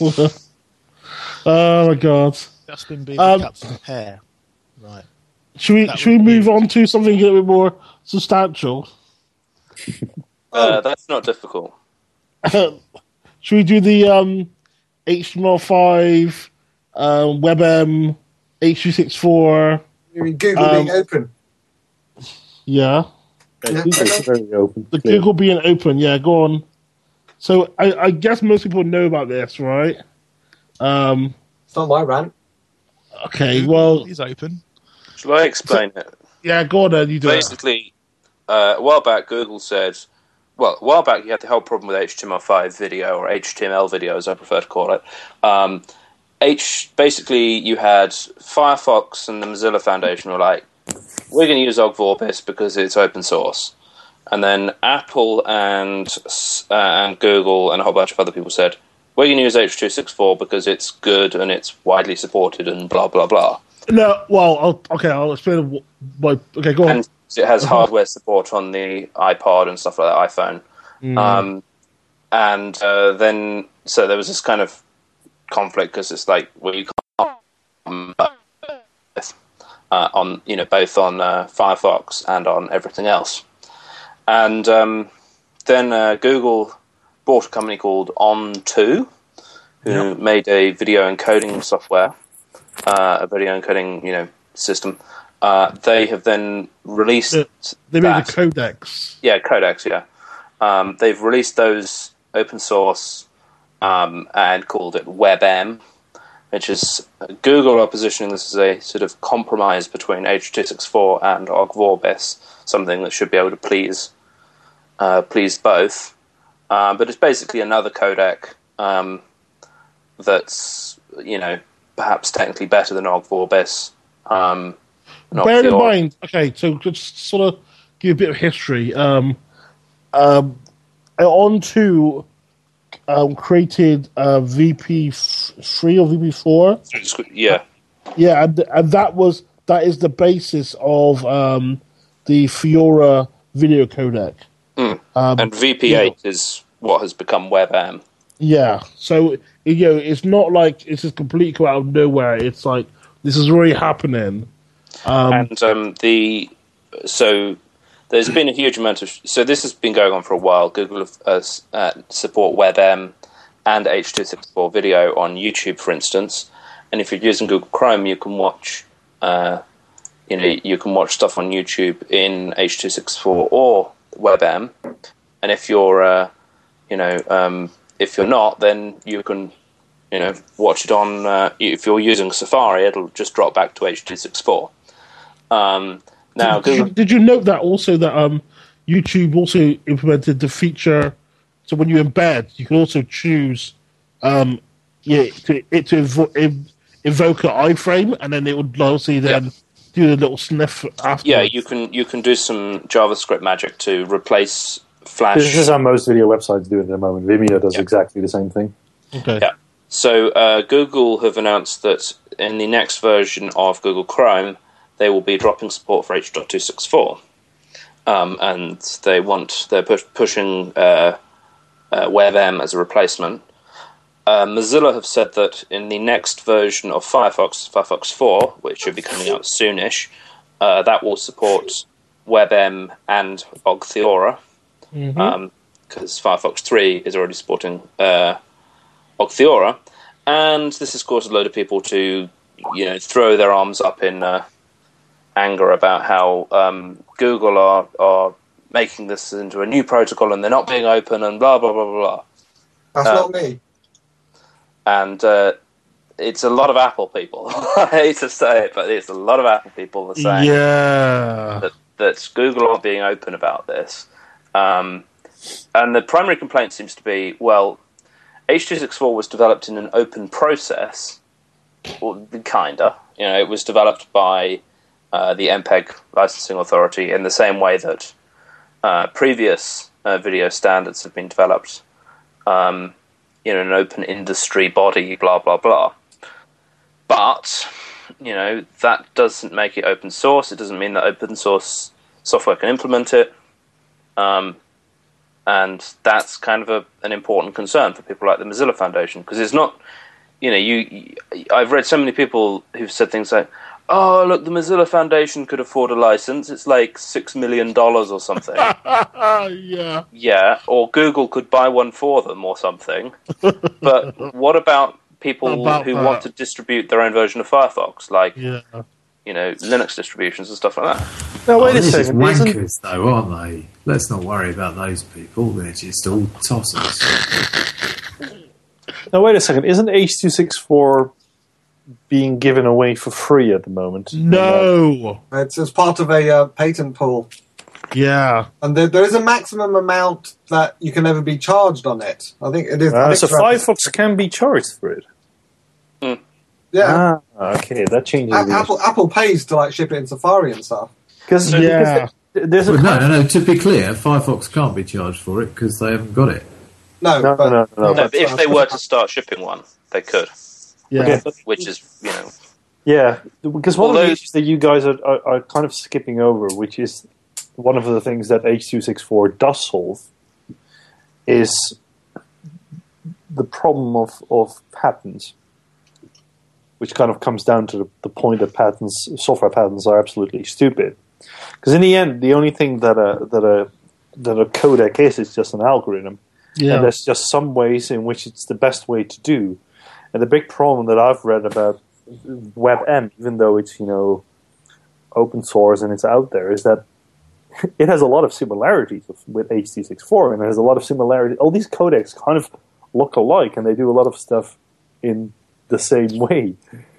Oh my god. Justin Bieber Um, cuts his hair. Right. Should we That should we would be- move on to something a little bit more substantial? Uh, that's not difficult. Should we do the um, H T M L five, um, WebM, H two sixty-four? You mean Google Um, being open? Yeah, Google's very open. the clear. Google being open. Yeah, go on. So I, I guess most people know about this, right? Um, It's not my rant. Okay, well, He's open. Shall I explain it? yeah, go on then, you do it. Basically, uh, a while back, Google said, well, a while back you had the whole problem with H T M L five video, or H T M L video as I prefer to call it. Um, H basically, you had Firefox and the Mozilla Foundation were like, we're going to use Ogg Vorbis because it's open source. And then Apple and uh, and Google and a whole bunch of other people said, we're going to use H two sixty-four because it's good and it's widely supported and blah, blah, blah. No, well, I'll, okay, I'll explain why. Okay, go on. And it has hardware support on the iPod and stuff like that, iPhone. Mm. Um, and uh, then, so there was this kind of conflict because it's like, well, you can't um, uh, on, you know, both on uh, Firefox and on everything else. And um, then uh, Google bought a company called On two, who Yep. made a video encoding software, uh, a video encoding, you know, system. Uh, they have then released Uh, They made that. the codecs. Yeah, codecs, yeah. Um, they've released those open source um, and called it WebM, which is Google are positioning this as a sort of compromise between H two sixty-four and Ogg Vorbis, something that should be able to please uh, please both. Um, but it's basically another codec um, that's, you know, perhaps technically better than Ogg Vorbis. Um, not Bear in pure- mind, okay, so just sort of give you a bit of history. Um, um, On two um, created uh, V P three or V P four. Yeah. Yeah, and, and that was that is the basis of um, the Fiora video codec. Mm. Um, And V P eight is what has become WebM. Yeah, so you know, it's not like it's just completely come out of nowhere. It's like this is already happening. Um, And um, the so there's been a huge amount of so this has been going on for a while. Google have, uh, uh, support WebM and H two sixty-four video on YouTube, for instance. And if you're using Google Chrome, you can watch uh, you know you can watch stuff on YouTube in H two sixty-four or WebM. And if you're uh, you know um, if you're not, then you can you know watch it on. Uh, if you're using Safari, it'll just drop back to H two sixty-four. Um, now, did, Google, you, did you note that also that um, YouTube also implemented the feature? So when you embed, you can also choose um, yeah to it to evo- ev- evoke an iframe, and then it would obviously then Yeah. do the little sniff after. yeah, you can you can do some JavaScript magic to replace Flash. This is how most video websites do it at the moment. Vimeo does Yeah. exactly the same thing. Okay. Yeah. So uh, Google have announced that in the next version of Google Chrome, they will be dropping support for H two sixty-four, um, and they want they're push, pushing uh, uh, WebM as a replacement. Uh, Mozilla have said that in the next version of Firefox, Firefox four, which should be coming out soonish, uh, that will support WebM and Ogg Theora, because Mhm. um, Firefox three is already supporting uh, Ogg Theora, and this has caused a load of people to, you know, throw their arms up in uh, anger about how um, Google are are making this into a new protocol and they're not being open and blah blah blah blah blah. That's Uh, not me. And uh, it's a lot of Apple people. I hate to say it, but it's a lot of Apple people that are saying Yeah. that, that Google aren't being open about this. Um, and the primary complaint seems to be, well, H two sixty-four was developed in an open process, well, kinda. You know, it was developed by uh, the M P E G licensing authority in the same way that uh, previous uh, video standards have been developed. Um, you know, an open industry body, blah, blah, blah. But, you know, that doesn't make it open source. It doesn't mean that open source software can implement it. Um, and that's kind of a, an important concern for people like the Mozilla Foundation. Because it's not, you know, you, you. I've read so many people who've said things like, oh, look, the Mozilla Foundation could afford a license. It's like six million dollars or something. Yeah. Yeah, or Google could buy one for them or something. But what about people About who that. want to distribute their own version of Firefox, like, Yeah. you know, Linux distributions and stuff like that? Now, Oh, wait a they're just second. Isn't, wankers, though, aren't they? Let's not worry about those people. They're just all tossers. now, wait a second. Isn't H two sixty-four being given away for free at the moment. No. It's as part of a uh, patent pool. Yeah. And there, there is a maximum amount that you can ever be charged on it. I think it is. I Uh, think so it's around- Firefox can be charged for it. Yeah. Ah, okay, that changes. A- the Apple Apple pays to like ship it in Safari and stuff. Because Yeah. there's a Well, no, no, no. To be clear, Firefox can't be charged for it because they haven't got it. No, No, but, no, no, no. No, but if they were to start shipping one, they could, Yeah. Okay. which is, you know, Yeah, because one of Although- the issues that you guys are, are, are kind of skipping over, which is one of the things that H two sixty-four does solve, is the problem of, of patents, which kind of comes down to the, the point that patents, software patents, are absolutely stupid. Because in the end, the only thing that a that a that a codec is is just an algorithm, Yeah. and there's just some ways in which it's the best way to do. And the big problem that I've read about WebM, even though it's, you know, open source and it's out there, is that it has a lot of similarities with, with H two sixty-four, and it has a lot of similarities. All these codecs kind of look alike, and they do a lot of stuff in the same way.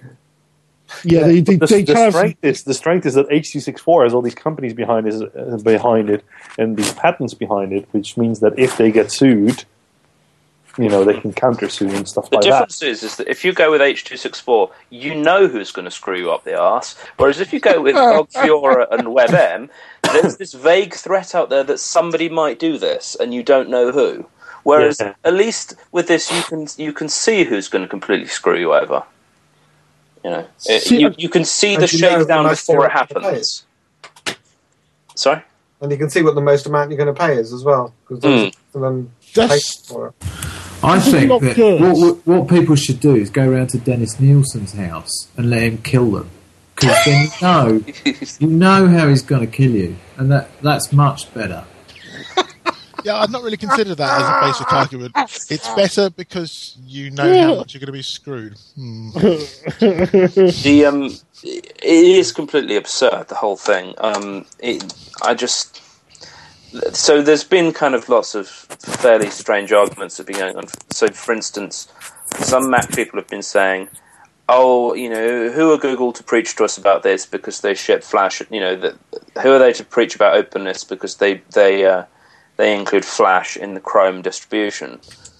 Yeah, they, they, The, they the kind of, strength is the strength is that H two sixty-four has all these companies behind it, uh, behind it, and these patents behind it, which means that if they get sued, you know, they can countersue and stuff the like difference that. is, is that if you go with H two sixty-four, you know who's going to screw you up the arse. Whereas if you go with Bog Fiora and WebM, there's this vague threat out there that somebody might do this, and you don't know who. Whereas Yeah. at least with this, you can you can see who's going to completely screw you over. You know, It- See, you I- you can see and the you know shakedown the most before it amount you're gonna pay happens. Sorry. and you can see what the most amount you're going to pay is as well, because there's them pay that's, for it. I This is think not that good. what, what, what people should do is go around to Dennis Nielsen's house and let him kill them. Because then you know, you know how he's going to kill you. And that that's much better. Yeah, I've not really considered that as a basic argument. It's better because you know Yeah. how much you're going to be screwed. Hmm. The um, it is completely absurd. The whole thing. Um, it, I just so there's been kind of lots of fairly strange arguments that have been going on. So, for instance, some Mac people have been saying, "Oh, you know, who are Google to preach to us about this because they ship Flash? You know, that who are they to preach about openness because they they uh, they include Flash in the Chrome distribution?"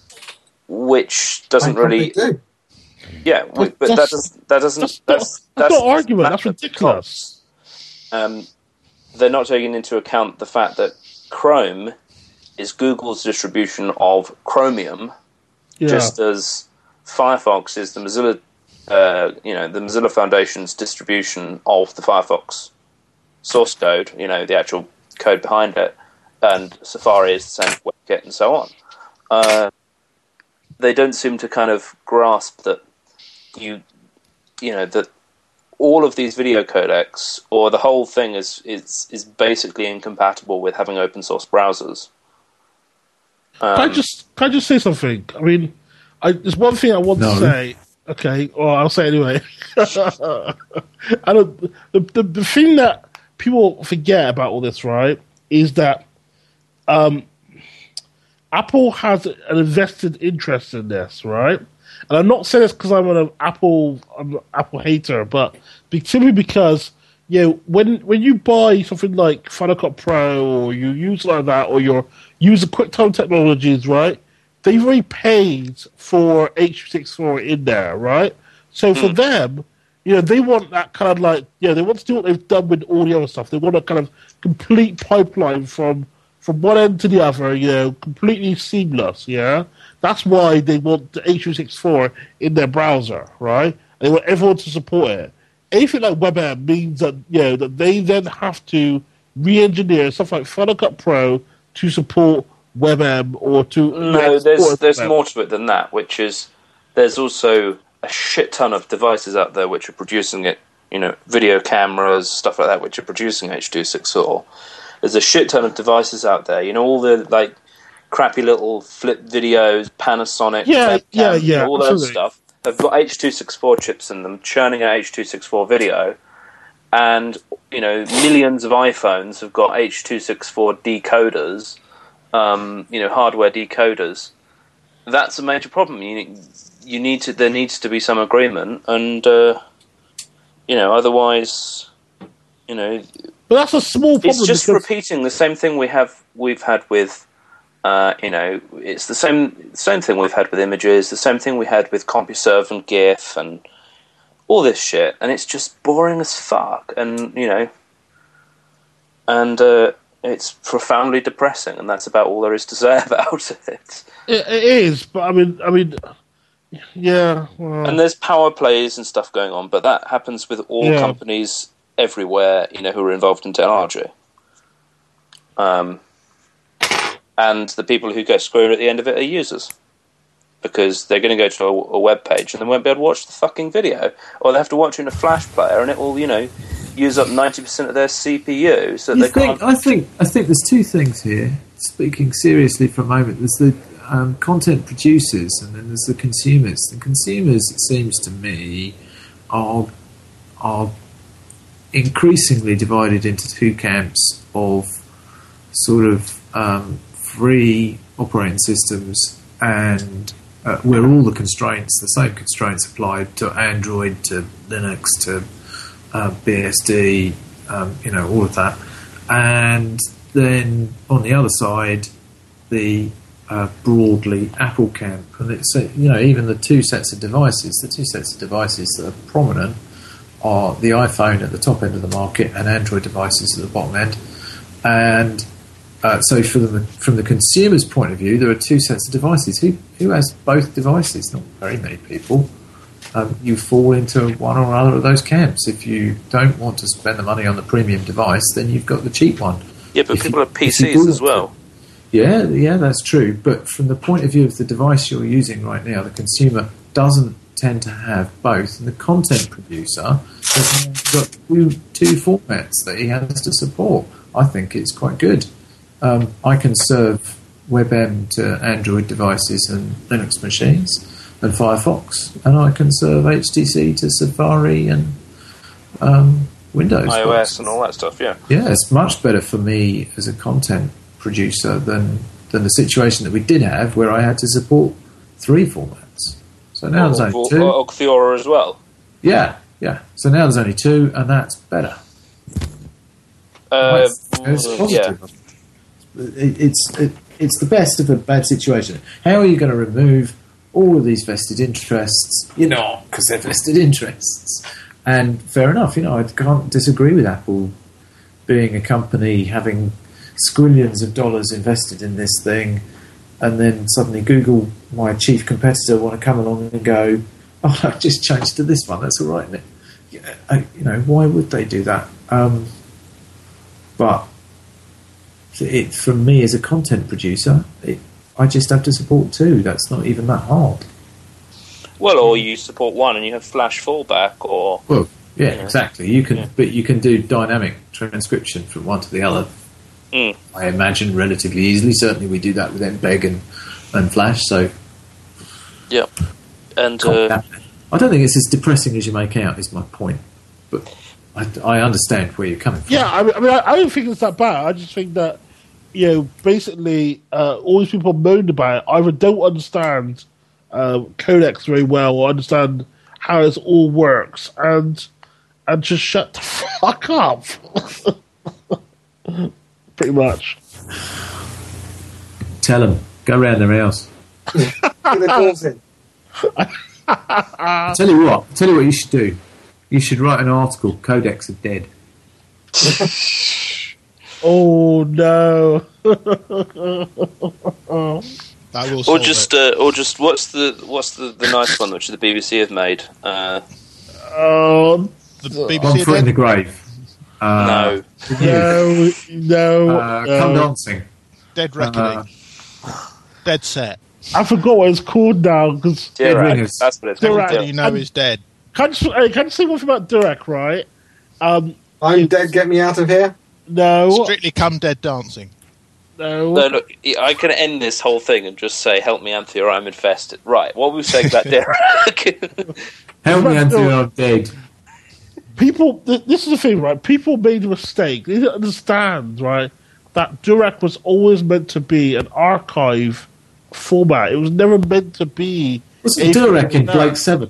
Which doesn't I really. probably do. Yeah, w- but that, That's- does, that doesn't. that's That's, not- that's not that's argument, that's matter ridiculous. because, Um, they're not taking into account the fact that Chrome is Google's distribution of Chromium, yeah. just as Firefox is the Mozilla, uh, you know, the Mozilla Foundation's distribution of the Firefox source code. You know, the actual code behind it, and Safari is the same for WebKit and so on. Uh, they don't seem to kind of grasp that you, you know, that all of these video codecs, or the whole thing, is is is basically incompatible with having open source browsers. Um, Can I just can I just say something? I mean, I, there's one thing I want No. to say. Okay, or I'll say it anyway. I don't, the, the the thing that people forget about all this, right, is that um, Apple has an invested interest in this, right? And I'm not saying this because I'm an Apple I'm an Apple hater, but be, simply because you know when when you buy something like Final Cut Pro or you use like that or you're using QuickTime Technologies, right? They've already paid for H two sixty-four in there, right? So for them, you know, they want that kind of like, you know, they want to do what they've done with all the other stuff. They want a kind of complete pipeline from from one end to the other, you know, completely seamless, yeah? That's why they want the H two sixty-four in their browser, right? They want everyone to support it. Anything like WebM means that, you know, that they then have to re-engineer stuff like Final Cut Pro to support WebM or to... No, there's support there's WebM. more to it than that, which is there's also a shit ton of devices out there which are producing it, you know, video cameras, stuff like that, which are producing H two sixty-four. There's a shit ton of devices out there, you know, all the, like, crappy little flip videos, Panasonic, Yeah, webcams, yeah, yeah, all that absolutely. stuff. They've got H two sixty-four chips in them, churning out H two sixty-four video, and, you know, millions of iPhones have got H two sixty-four decoders, um, you know, hardware decoders. That's a major problem. You, you need to. There needs to be some agreement, and uh, you know, otherwise, you know, But that's a small problem. it's just because, repeating the same thing we have we've had with. Uh, you know, it's the same same thing we've had with images, the same thing we had with CompuServe and GIF and all this shit, and it's just boring as fuck, and you know, and uh, it's profoundly depressing, and that's about all there is to say about it. It, it is, but I mean, I mean, yeah. Well, And there's power plays and stuff going on, but that happens with all Yeah. companies everywhere, you know, who are involved in technology. Um. And the people who get screwed at the end of it are users. Because they're going to go to a, a web page and they won't be able to watch the fucking video. Or they have to watch it in a flash player and it will, you know, use up ninety percent of their C P U so You they think, can't... I think I think there's two things here. Speaking seriously for a moment, there's the um, content producers and then there's the consumers. The consumers, it seems to me, are are increasingly divided into two camps of sort of um, free operating systems and uh, where all the constraints, the same constraints applied to Android, to Linux, to uh, B S D, um, you know, all of that. And then on the other side, the uh, broadly Apple camp. And it's, uh, you know, even the two sets of devices, the two sets of devices that are prominent are the iPhone at the top end of the market and Android devices at the bottom end. And Uh, so for the, from the consumer's point of view, there are two sets of devices. Who, who has both devices? Not very many people. Um, you fall into one or other of those camps. If you don't want to spend the money on the premium device, then you've got the cheap one. Yeah, but If people you- have P if you Cs do as well. want to- Yeah, yeah, that's true. But from the point of view of the device you're using right now, the consumer doesn't tend to have both. And the content producer has got two, two formats that he has to support. I think it's quite good. Um, I can serve WebM to Android devices and Linux machines and Firefox, and I can serve H T C to Safari and um, Windows. iOS boxes. and all that stuff, yeah. Yeah, it's much better for me as a content producer than than the situation that we did have, where I had to support three formats. So now there's Or, only or, two. or Fiora as well. Yeah, yeah. So now there's only two, and that's better. Uh, It's- it's yeah. positive. It, it's it, it's the best of a bad situation. How are you going to remove all of these vested interests? You know, because they're vested interests. And fair enough, you know, I can't disagree with Apple being a company having squillions of dollars invested in this thing, and then suddenly Google, my chief competitor, want to come along and go, "Oh, I just changed to this one. That's all right, isn't it?" Yeah, I, you know, why would they do that? Um, but it, for me as a content producer, it, I just have to support two. That's not even that hard. Well, or you support one and you have flash fallback, or... Well, yeah, Yeah. exactly. You can, Yeah. but you can do dynamic transcription from one to the other. Mm. I imagine relatively easily. Certainly, we do that with M P E G and, and Flash. So, Yeah. And... can't Uh, happen. I don't think it's as depressing as you make out. Is my point. But I, I understand where you're coming from. Yeah, I mean, I, mean I, I don't think it's that bad. I just think that, you know, basically, uh, all these people moaned about it either don't understand uh, codecs very well or understand how this all works, and and just shut the fuck up. Pretty much. Tell them. Go round their house. Get the calls in. I'll tell you what. I'll tell you what you should do. You should write an article. Codecs are dead. Oh no. That will or solve just, it. uh, or just, what's the what's the, the nice one which the B B C have made? Uh, um, The B B One C foot in the did. grave. Uh, no. no, no. Uh, no. come dancing. Dead reckoning. Dead set. I forgot what it's called now because Dead Dirac, ringers. that's what it's Dirac. called. Everybody Yeah. you know is dead. can I just, hey, can I just say one thing about Dirac, right? Um, I'm dead, get me out of here. no, Strictly come dead dancing. no. No, look, I can end this whole thing and just say, "Help me, Anthea, or I'm infested." Right? What were we saying about Dirac? Help me, Right, Anthony, no. I'm dead. People, th- this is the thing, right? People made a mistake. They didn't understand, right, that Dirac was always meant to be an archive format. It was never meant to be What's it do, I reckon, No. Blake Seven?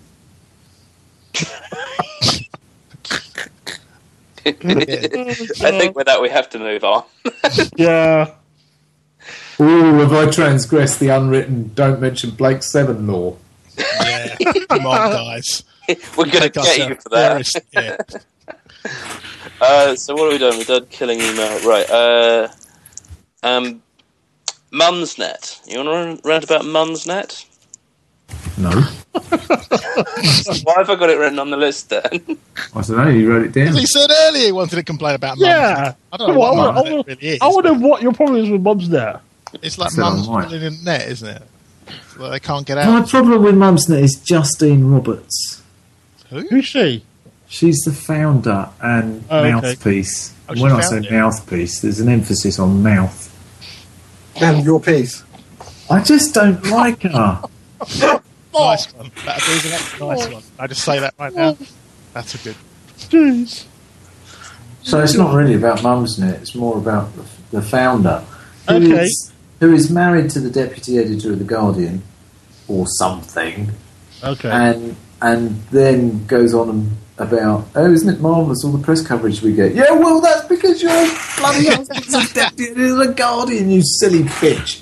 I think with that we have to move on. Yeah. Ooh, have I transgressed the unwritten don't mention Blake Seven law? Yeah, come on, guys. We're going to Take us get a you for that. terrorist- Yeah. Uh, so what have we done? We've done killing email. Right. Uh, um, Mumsnet. You want to rant about Mumsnet? No. Why have I got it written on the list then? I don't know, you wrote it down. He said earlier he wanted to complain about mums. Yeah. I don't know Come on, what I Mumsnet want really is. I wonder what your problem is with Mumsnet. It's like Said mums online. pulling in the net, isn't it? Well, they can't get My out. problem with Mumsnet is Justine Roberts. Who's she? She's the founder and Oh, okay. mouthpiece. Oh, And she when I found say it. mouthpiece, there's an emphasis on mouth. And your piece. I just don't like her. Nice one. That'd be the next nice one. I just say that right now. That's a good. Jeez. So it's not really about Mumsnet, it's more about the, the founder. Who Okay. is- who is married to the deputy editor of The Guardian, or something, Okay. and and then goes on about, oh, isn't it marvellous all the press coverage we get? Yeah, well, that's because you're bloody the deputy editor of The Guardian, you silly bitch.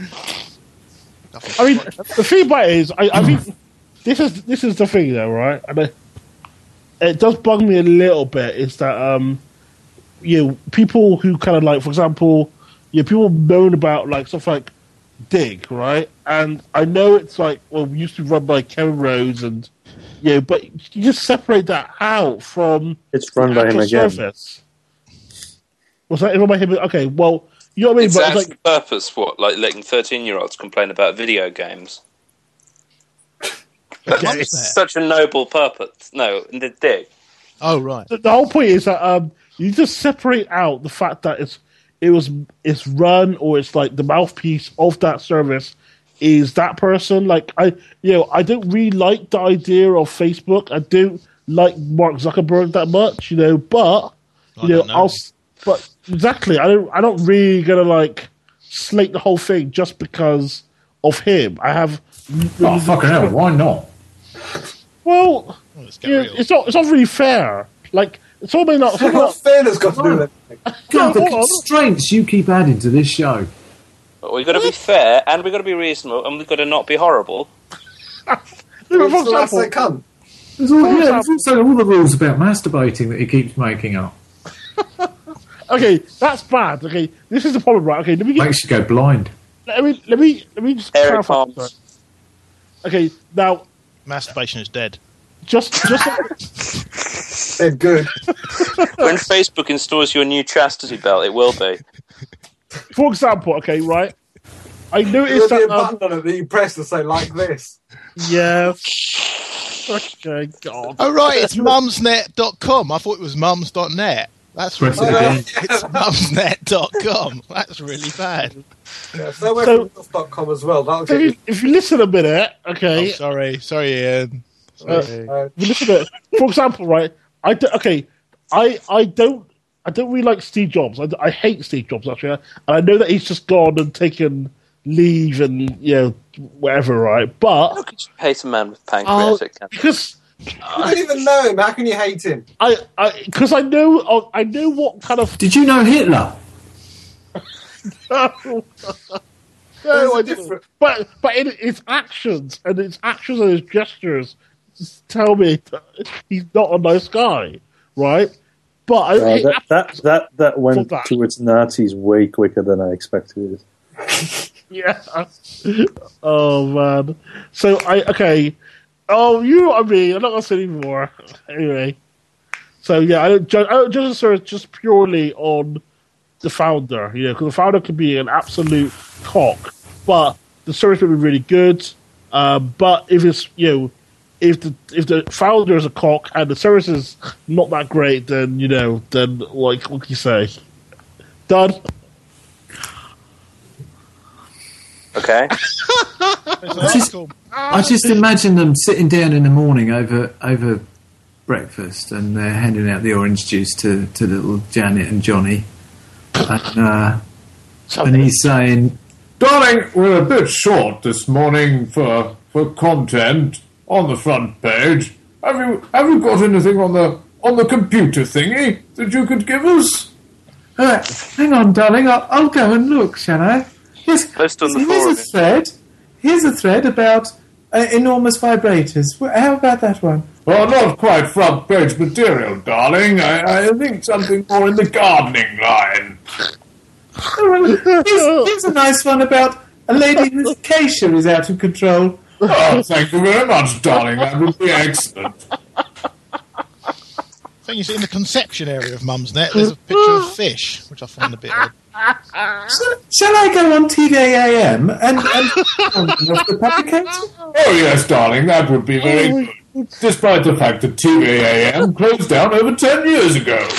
I mean, the feedback is, I, I think this is this is the thing, though, right? And I, it does bug me a little bit. Is that um, you know, people who kind of like, for example, you know, people moan about like stuff like Dig, right? And I know it's like, well, we used to run by Kevin Rhodes, and you know, but you just separate that out from It's run the by him actual again. service. Was that run by him? Okay, well, you know what I mean. It's But actually it's like, the purpose, what, like letting thirteen-year-olds complain about video games. okay. It's such a noble purpose. No, the dig. Oh, right. the, the whole point is that um, you just separate out the fact that it's it was it's run, or it's like the mouthpiece of that service is that person. Like I, you know, I don't really like the idea of Facebook. I don't like Mark Zuckerberg that much, you know. But you I know, don't know. I'll. s- But exactly, I don't. I don't really gonna like slate the whole thing just because of him. I have. Oh, fucking hell, why not? Well, Well, let's get yeah, real. it's not. It's not really fair. Like it's all may not. It's all may What's not fairness got to do with it? God, the hold on. constraints you keep adding to this show. But we've got to be fair, and we've got to be reasonable, and we've got to not be horrible. No, but for What's the last example- they come? There's, all, For yeah, there's example- also all the rules about masturbating that he keeps making up. Okay, that's bad. Okay, this is the problem, right? Okay, let me get, Makes you go blind. let me let me let me just Eric clarify. Holmes. this. Okay, now Masturbation is dead. just just They're good. When Facebook installs your new chastity belt, it will be. for example, okay, right? I There'll noticed be a that. Um, button on it that you press to say like this. yes. Okay, God. Oh, right. It's mumsnet dot com. I thought it was mums dot net. That's Press really it bad. again. It's mumsnet dot com. That's really bad. Yeah, stay away So- from dot com as well. That'll If get you, you. if you listen a minute, Oh, okay, sorry. Sorry, Ian. Uh, Sorry. Uh, if you listen a bit. For example, right? I do, okay, I I don't. I don't really like Steve Jobs. I, I hate Steve Jobs, actually. And I know that he's just gone and taken leave and, you know, whatever, right? How But, could you hate a man with oh, pancreatic cancer? because you don't even know him. How can you hate him? I, I, because I know, oh, I know what kind of. Did you know Hitler? no, There's I a didn't. different- But, but in its actions and its actions and his gestures just tell me that he's not a nice guy, right? But I, Uh, it- that, that that that went Fuck that. towards Nazis way quicker than I expected. yeah. Oh man. So I okay. Oh, you know what I mean. I'm not gonna say anymore. Anyway. So yeah, I don't judge. I don't judge the service just purely on the founder. You know, because the founder could be an absolute cock, but the service would be really good. Um, but if it's you know, if the if the founder is a cock and the service is not that great, then you know, then like what can you say? Done. Okay. There's an article. I just imagine them sitting down in the morning over over breakfast, and they're handing out the orange juice to, to little Janet and Johnny, and, uh, and he's saying, "Darling, we're a bit short this morning for for content on the front page. Have you have you got anything on the on the computer thingy that you could give us? Uh, hang on, darling. I'll, I'll go and look, shall I? Yes. Post on the Here's forum. a thread. Here's a thread about uh, enormous vibrators. Well, how about that one? Well, not quite front page material, darling. I, I think something more in the gardening line. here's, here's a nice one about a lady whose acacia is out of control. Oh, thank you very much, darling. That would be excellent. I think you see in the conception area of Mumsnet, there's a picture of fish, which I find a bit odd. Shall, shall I go on T V A M and, and the publication? Oh, yes, darling. That would be very good. Despite the fact that T V A M closed down over ten years ago.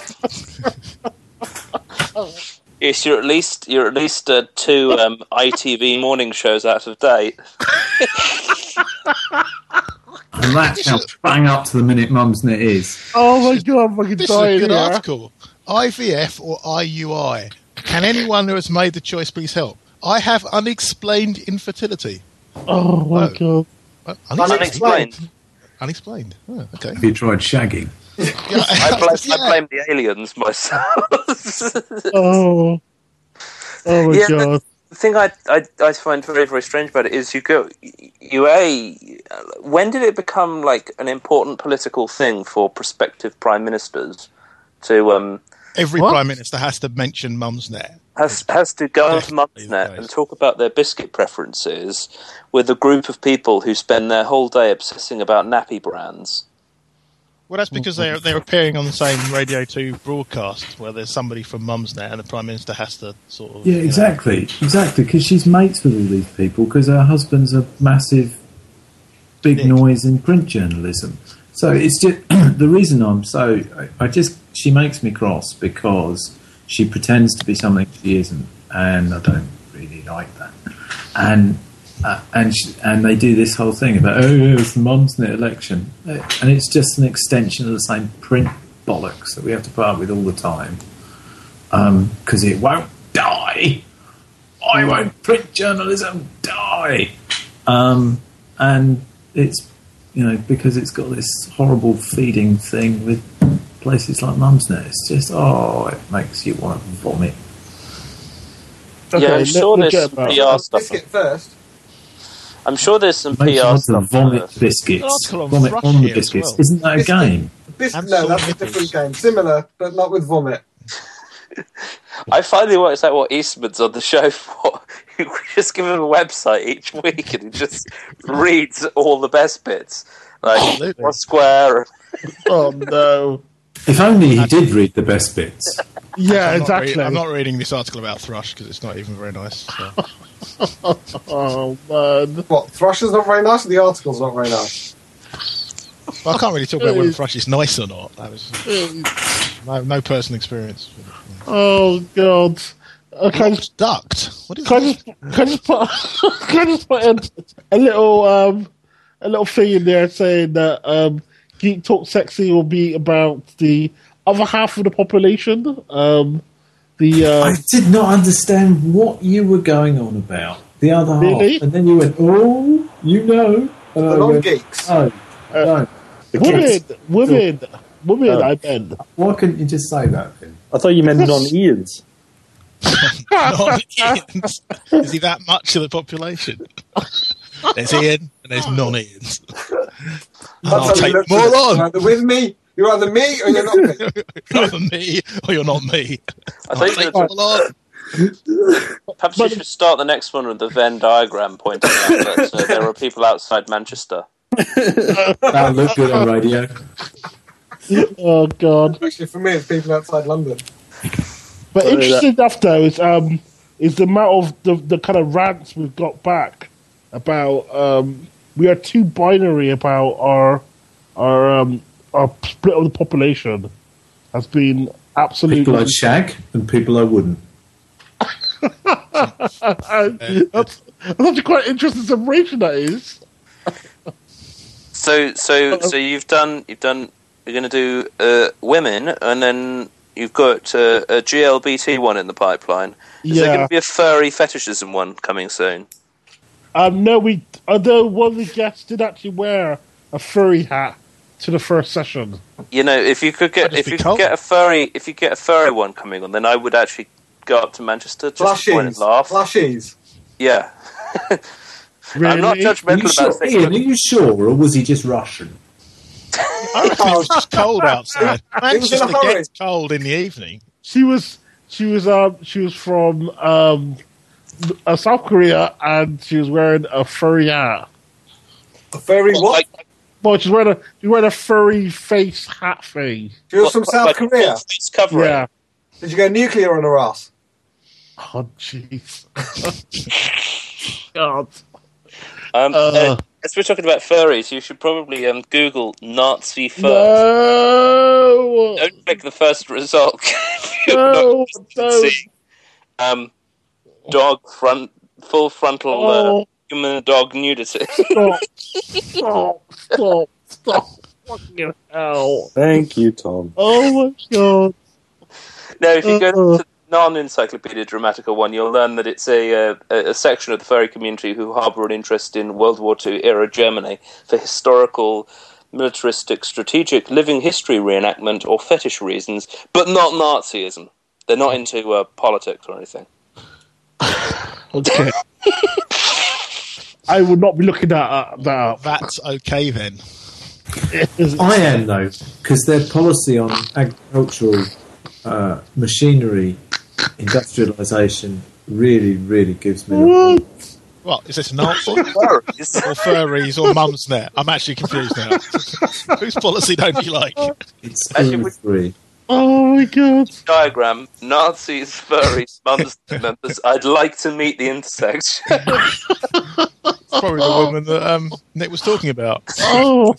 Yes, you're at least you're at least uh, two um, I T V morning shows out of date. And that's how bang up to the minute Mumsnet is. Oh my god, I'm fucking This is dying a good here. article. I V F or I U I? Can anyone who has made the choice please help? I have unexplained infertility. Oh my Oh. god. Uh, Unexplained. Unexplained. Oh, okay. Have you tried shagging? Yeah, I blame, yeah. I blame the aliens myself. Oh. Oh my Yeah, god. The thing I, I I find very very strange about it is you go you a when did it become like an important political thing for prospective prime ministers to um Every What? prime minister has to mention Mumsnet. has has to go onto Definitely the Mumsnet case. and talk about their biscuit preferences with a group of people who spend their whole day obsessing about nappy brands. Well, that's because they're they're appearing on the same Radio two broadcast where there's somebody from Mumsnet and the prime minister has to sort of Yeah, you know, exactly. Exactly, because she's mates with all these people because her husband's a massive big Dick. noise in print journalism. So it's just the reason I'm so I, I just she makes me cross because she pretends to be something she isn't, and I don't really like that. And uh, and she, and they do this whole thing about oh yeah, it's the Mumsnet election, and it's just an extension of the same print bollocks that we have to put up with all the time because it won't die. I won't print journalism die. Um, and it's, you know, because it's got this horrible feeding thing with places like Mumsnet. It's just, oh, it makes you want to vomit. Okay, yeah, I'm let- sure let's there's get some about P R stuff. Biscuit first. I'm sure there's some It makes P you R want to stuff. vomit first. biscuits. Article on Vomit Thrush on the here as biscuits. well. Isn't that a Biscuit. game? Bis- And no, some that's a nipples. different game. Similar, but not with vomit. I finally worked out what Eastman's on the show for. We just give him a website each week and he just reads all the best bits. Like Absolutely. one square. Oh no. If only he did read the best bits. Yeah, I'm not, exactly. read- I'm not reading this article about Thrush because it's not even very nice. So. Oh man. What? Thrush is not very nice, or the article's not very nice? Well, I can't really talk about whether Thrush is nice or not. That was no, no personal experience. Oh god. Okay. What's ducked? What is Can I this? just, can I just put, can I just put in a little, um, a little thing in there saying that um, Geek Talk Sexy will be about the other half of the population. Um, the uh, I did not understand what you were going on about. The other Really? half. And then you went, oh, you know. And The I went, non-geeks. oh, no. The women, kids. women, women. Oh. I meant. Why couldn't you just say that then? I thought you meant non-Ians. Non-Ians. Is he that much of the population? There's Ian and there's non-Ians. That's I'll how we take look more at it. on. You're either with me, you're either me, or you're not me. You're either me or you're not me. I I'll think take that- more on. Perhaps you should start the next one with the Venn diagram pointing out that uh, there are people outside Manchester. That looked good on radio. Oh god. Actually, for me, it's people outside London. But Sorry, interesting enough, though, is um, is the amount of the, the kind of rants we've got back about um, we are too binary about our our um, our split of the population has been absolutely. People I'd shag and people I wouldn't. that's, that's actually quite interesting separation. That is. So, so, so you've done, you've done. You're going to do uh, women, and then you've got uh, a G L B T one in the pipeline. Is there Yeah. going to be a furry fetishism one coming soon? Um, no, we. Although one of the guests did actually wear a furry hat to the first session. You know, if you could get That'd if be you cold. could get a furry if you get a furry one coming on, then I would actually go up to Manchester just to point and Plushies. laugh. Plushies. Yeah. Really? I'm not Are you judgmental sure, about things. Ian, are you sure, or was he just Russian? I reckon it was just cold outside. It was in a Manchester hurry. gets cold in the evening. She was. She was. Um. She was from um, uh, South Korea, and she was wearing a furry hat. A furry what? Like, Well, she's wearing a. She's wearing a furry face hat thing. she was from like- South like a Korea. full face covering. Yeah. Did you go nuclear on her ass? Oh, jeez. God. Um, Uh. uh, as we're talking about furries, you should probably um, Google Nazi fur. No. Don't click the first result. You're No. not No. see. Um, dog front, full frontal uh, Oh, human dog nudity. stop. Stop. Stop. Stop. Fucking hell. Thank you, Tom. Oh, my God. Now, if you go Uh-uh. to the non-Encyclopedia Dramatica one, you'll learn that it's a, uh, a a section of the furry community who harbour an interest in World War Two era Germany for historical, militaristic, strategic, living history reenactment or fetish reasons, but not Nazism. They're not into uh, politics or anything. Okay. I would not be looking that up. That up. That's okay then. I am, though, because their policy on agricultural uh, machinery, industrialisation, really, really gives me the... What, is this an answer? Furries. Or furries or Mumsnet? I'm actually confused now. Whose policy don't you like? It's Actually, all we- three. Oh, my God. Diagram, Nazis, furries, Munster members. I'd like to meet the intersection. It's probably the woman that um, Nick was talking about. Oh.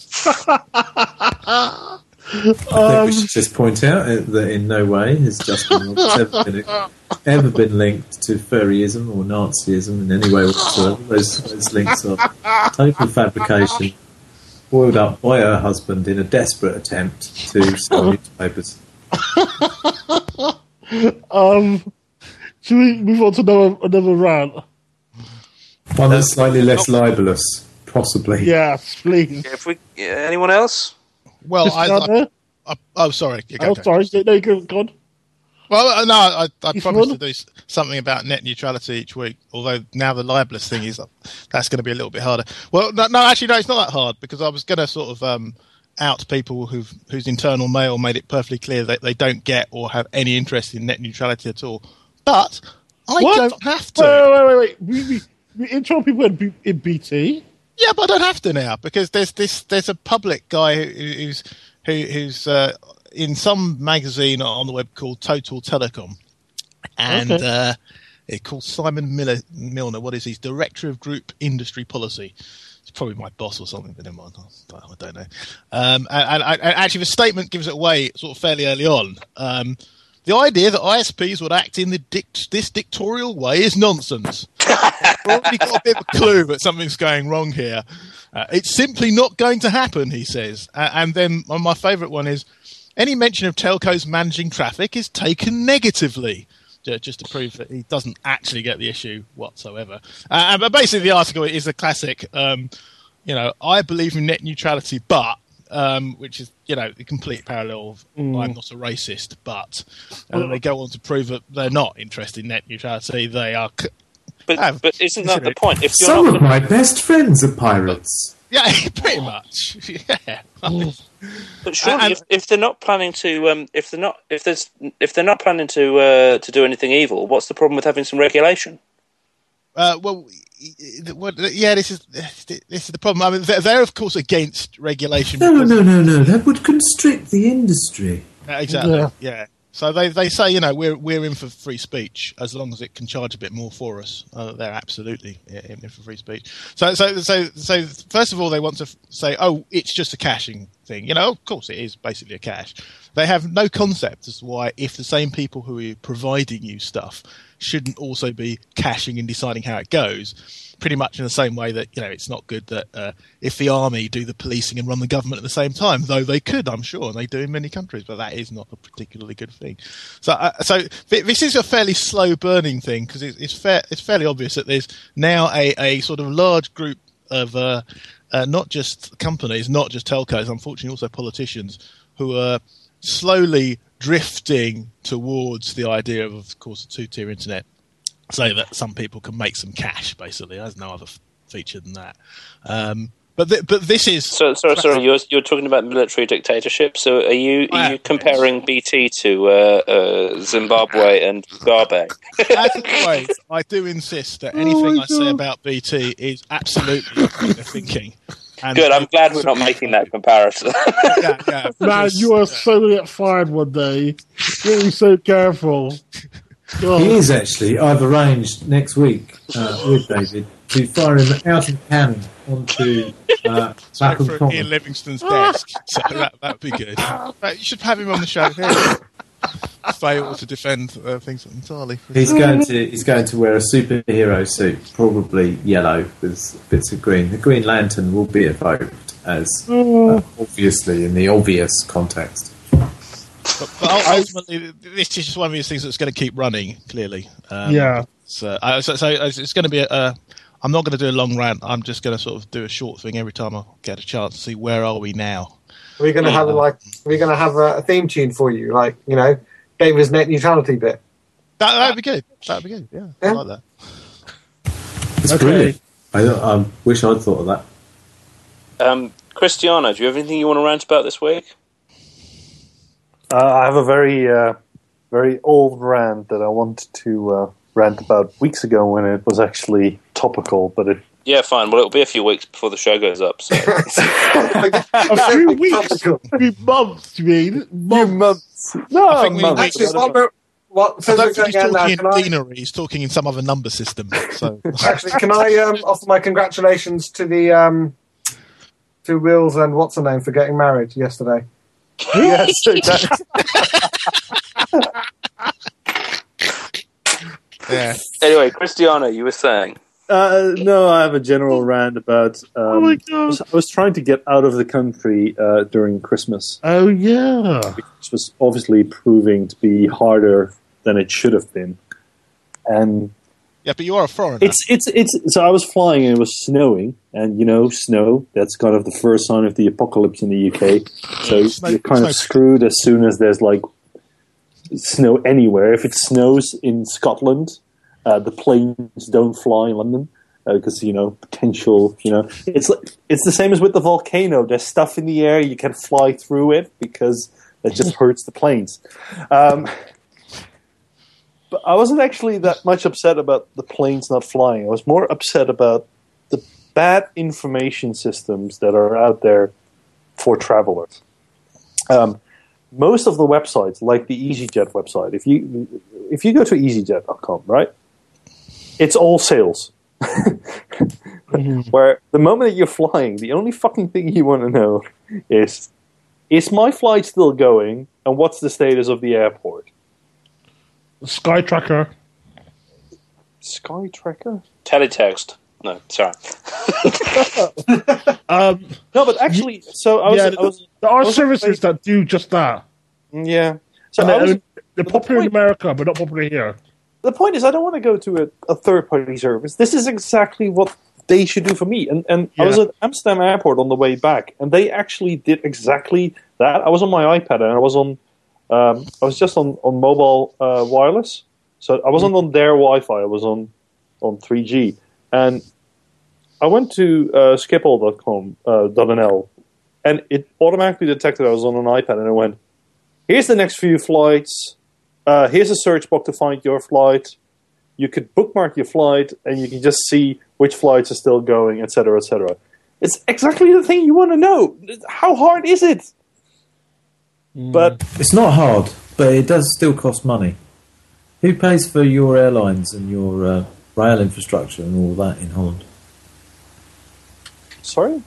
I think um, we should just point out uh, that in no way has Justin Roberts ever been, ever been linked to furryism or Nazism in any way whatsoever. Those, those links are total fabrication, boiled up by her husband in a desperate attempt to sell newspapers. um, should we move on to another, another rant? One that's slightly less libelous, possibly. Yes, please. If we, yeah, anyone else? Well, I, Down I, there? I, oh, sorry. You go, Oh, go. sorry. No, you go, go on. Well, uh, no, I, I You promised sure? to do s- something about net neutrality each week. Although now the libelous thing is, that's going to be a little bit harder. Well, no, no, actually, no, it's not that hard because I was going to sort of um, out people who've, whose internal mail made it perfectly clear that they don't get or have any interest in net neutrality at all. But I What? don't have to. Wait, wait, wait, wait. We, we, we intro people in, B, in B T. Yeah, but I don't have to now because there's this there's a public guy who, who's who, who's uh, in some magazine on the web called Total Telecom, and Okay. uh, it's called Simon Miller, Milner. What is he? He's Director of Group Industry Policy. It's probably my boss or something, but never mind. I I don't know. Um, and, and, and actually, the statement gives it away sort of fairly early on. Um, the idea that I S Ps would act in the dict- this dictatorial way is nonsense. I've already got a bit of a clue that something's going wrong here. Uh, it's simply not going to happen, he says. Uh, and then uh, my favourite one is, any mention of telcos managing traffic is taken negatively. Ju- Just to prove that he doesn't actually get the issue whatsoever. Uh, but basically, the article is a classic. Um, you know, I believe in net neutrality, but um, which is, you know, the complete parallel of Mm. I'm not a racist, but and then they go on to prove that they're not interested in net neutrality. They are, c- But, Ah, but isn't that the consider it. point? If you're Some not of my best friends are pirates. yeah, pretty much, yeah. But surely, And- if, if they're not planning to, um, if they're not, if there's, if they're not planning to uh, to do anything evil, what's the problem with having some regulation? Uh, well, y- y- what- yeah, this is this is the problem. I mean, they're, they're of course against regulation. No, because- no, no, no. That would constrict the industry. Uh, exactly. Yeah. Yeah. So they, they say, you know, we're we're in for free speech as long as it can charge a bit more for us. Uh, they're absolutely in, in for free speech. So so so so first of all, they want to f- say, oh, it's just a caching thing. You know, of course, it is basically a cache. They have no concept as to why, if the same people who are providing you stuff shouldn't also be caching and deciding how it goes. Pretty much in the same way that, you know, it's not good that uh, if the army do the policing and run the government at the same time, though they could, I'm sure, and they do in many countries, but that is not a particularly good thing. So, uh, so th- this is a fairly slow burning thing because it's, it's fair, it's fairly obvious that there's now a, a sort of large group of uh, uh, not just companies, not just telcos, unfortunately also politicians, who are slowly drifting towards the idea of, of course, a two-tier internet. So that some people can make some cash, basically. There's no other f- feature than that. Um, but th- but this is so sorry, sorry. You're you're talking about military dictatorship. So are you are you comparing B T to uh, uh, Zimbabwe and Mugabe? As always, I do insist that anything oh I say about B T is absolutely what they're thinking. And Good. I'm glad we're not making that comparison. yeah, yeah, Man, just, you are uh, so going to get fired one day. You're be so careful. Oh. He is actually. I've arranged next week uh, with David to fire him out of the cannon onto uh, straight Clapham for Ian Common. Livingston's desk. So that that'd be good. But you should have him on the show here. Fail to defend uh, things entirely. He's going to he's going to wear a superhero suit, probably yellow with bits of green. The Green Lantern will be evoked as uh, obviously in the obvious context. But, but ultimately, this is just one of these things that's going to keep running. Clearly, um, Yeah. So, uh, so, so it's going to be a. a I'm not going to do a long rant. I'm just going to sort of do a short thing every time I get a chance to see where are we now. We're going to have a, like we're going to have a, a theme tune for you, like you know, David's net neutrality bit. That that'd be good. That'd be good. Yeah, Yeah. I like that. It's Okay. brilliant. I, I wish I'd thought of that. Um, Cristiano, do you have anything you want to rant about this week? Uh, I have a very, uh, very old rant that I wanted to uh, rant about weeks ago when it was actually topical, but it. Yeah, fine. Well, it'll be a few weeks before the show goes up. So. A few weeks, a few months, you mean? Months. months. No, I think we- months. Actually, what, we're- what I since don't we're think going he's out now, talking can in I, deanery. He's talking in some other number system. So actually, can I um, offer my congratulations to the um, to Wills and what's her name for getting married yesterday? Yes, exactly. yeah, Anyway, Cristiano, you were saying. Uh, no, I have a general rant about. Um, Oh my I, god. was, I was trying to get out of the country uh, during Christmas, Oh yeah. which was obviously proving to be harder than it should have been. And yeah, but you are a foreigner. it's it's it's. So I was flying and it was snowing, and you know, snow. That's kind of the first sign of the apocalypse in the U K. So Snow- you're kind snow- of screwed as soon as there's like snow anywhere. If it snows in Scotland, uh, the planes don't fly in London because uh, you know potential. You know, it's like, it's the same as with the volcano. There's stuff in the air you can fly through it because it just hurts the planes. Um, but I wasn't actually that much upset about the planes not flying. I was more upset about the bad information systems that are out there for travelers. Um, most of the websites, like the EasyJet website, if you if you go to easyjet dot com, right, it's all sales. Where the moment that you're flying, the only fucking thing you want to know is, is my flight still going, and what's the status of the airport? Sky Tracker. Sky Tracker? Teletext. No, sorry. Um, No, but actually, so I was, yeah, I was there are was- services that do just that. yeah. So And I they're, was, they're the popular in point- America, but not popular here. the point is, I don't want to go to a, a third-party service. This is exactly what they should do for me. And and I was Yeah. at Amsterdam Airport on the way back, and they actually did exactly that. I was on my iPad, and I was on, um, I was just on on mobile uh, wireless. So I wasn't on their Wi-Fi. I was on on three G, and I went to uh, Schiphol dot com uh, .nl, and it automatically detected I was on an iPad, and it went, "Here's the next few flights. Uh, here's a search box to find your flight. You could bookmark your flight, and you can just see which flights are still going, et cetera, et cetera" It's exactly the thing you want to know. How hard is it? But It's not hard, but it does still cost money. Who pays for your airlines and your uh, rail infrastructure and all that in Holland? sorry,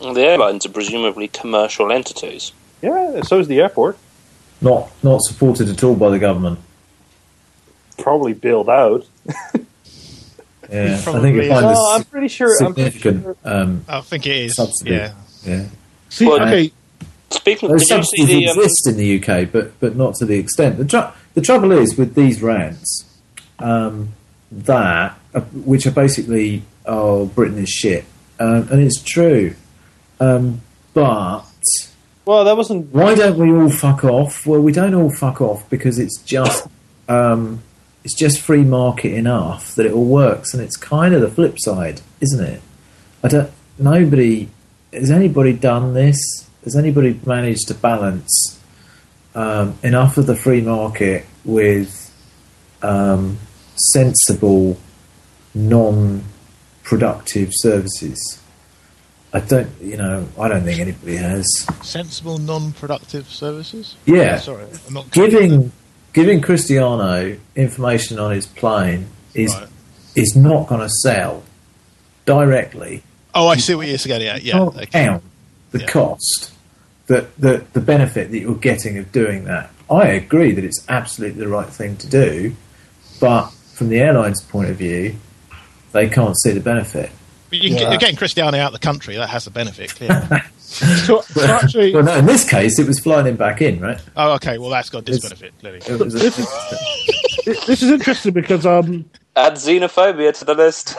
Well, the airlines are presumably commercial entities. Yeah, so is the airport. Not not supported at all by the government. Probably bailed out. Yeah, I think Probably you find No, a I'm pretty sure. I'm pretty significant sure. um, I think it is. subsidy. Yeah. Yeah. See, Well, okay, Speaking of, Those did you see subsidies the... Um, exist in the U K, but but not to the extent. The, tr- the trouble is with these rants um, that, uh, which are basically, oh, Britain is shit, um, and it's true. Um, but Well, that wasn't. why don't we all fuck off? Well, we don't all fuck off because it's just um, it's just free market enough that it all works, and it's kind of the flip side, isn't it? I don't. Nobody has anybody done this. Has anybody managed to balance um, enough of the free market with um, sensible, non-productive services? I don't, you know, I don't think anybody has. Sensible, non-productive services. Yeah, Sorry, I'm not giving giving Cristiano information on his plane is Right. is not going to sell directly. Oh, I see what you're getting at. Yeah. Can't Okay. count the Yeah. cost, the, the the benefit that you're getting of doing that. I agree that it's absolutely the right thing to do, but from the airline's point of view, they can't see the benefit. But you can get, Yeah. you're getting Cristiano out of the country. That has a benefit, clearly. so, so actually, Well, no, in this case, it was flying him back in, right? Oh, okay. Well, that's got this It's- benefit, clearly. It was a- this this is interesting because um, add xenophobia to the list.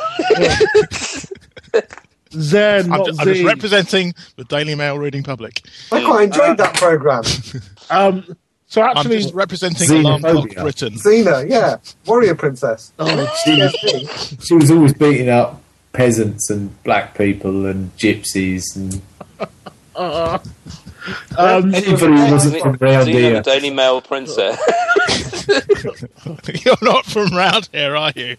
Zen, I'm, not ju- I'm just Z, representing the Daily Mail reading public. I quite enjoyed that program. um, so I'm actually, just representing Alarm Clock Xenophobia. Britain. Xena, yeah, warrior princess. oh, she, was, she was always beating up peasants and black people and gypsies and uh, um, anybody who wasn't from round Xena, here. the Daily Mail princess. You're not from round here, are you?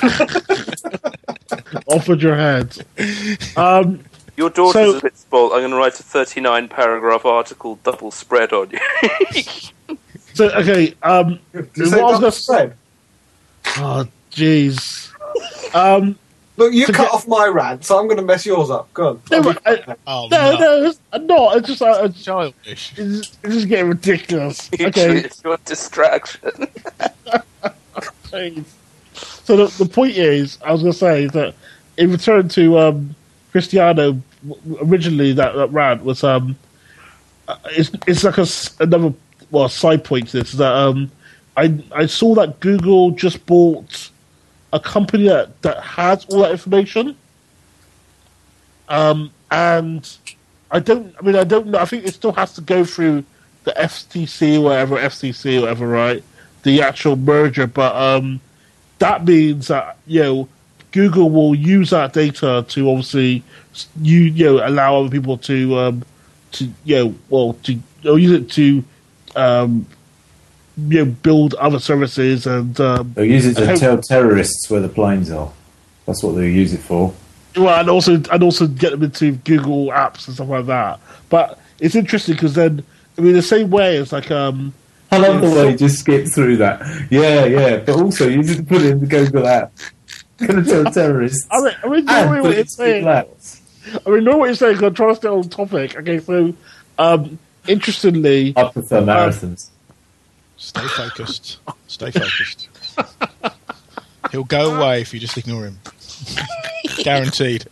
offered your head. Um, Your daughter's So- a bit spoiled. I'm going to write a thirty-nine paragraph article, double spread on you. so okay, um, Did you say what I was double gonna- spread? oh jeez. Um, Look, you To cut get- off my rant, so I'm going to mess yours up. Go on. no, but I, Oh, no, no. no, it's not. It's just, uh, it's, Childish. it's just getting ridiculous. Usually Okay, it's your distraction. jeez. So the, the point is, I was going to say that in return to um, Cristiano, w- originally that, that rant was um, uh, it's it's like a s another well side point to this is that um, I I saw that Google just bought a company that, that has all that information, um, and I don't. I mean, I don't know. I think it still has to go through the F T C or whatever, F C C or whatever, right? The actual merger, but um, that means that you know Google will use that data to obviously you you know allow other people to um, to you know well to or use it to um, you know build other services and um, They'll use it I to hope- tell terrorists where the planes are. That's what they'll use it for. well, and also and also get them into Google apps and stuff like that. But it's interesting because then I mean the same way as like um. I love the Yeah, way so- you just skip through that. Yeah, yeah. But also, you just put it in the Google app. Going to tell terrorists. I mean, I mean, and know put what it you're in saying. Google apps. I mean, know what you're saying. 'Cause I'm trying to stay on topic. Okay, so um, interestingly, I prefer marathons. Stay focused. Stay focused. He'll go away if you just ignore him. Guaranteed.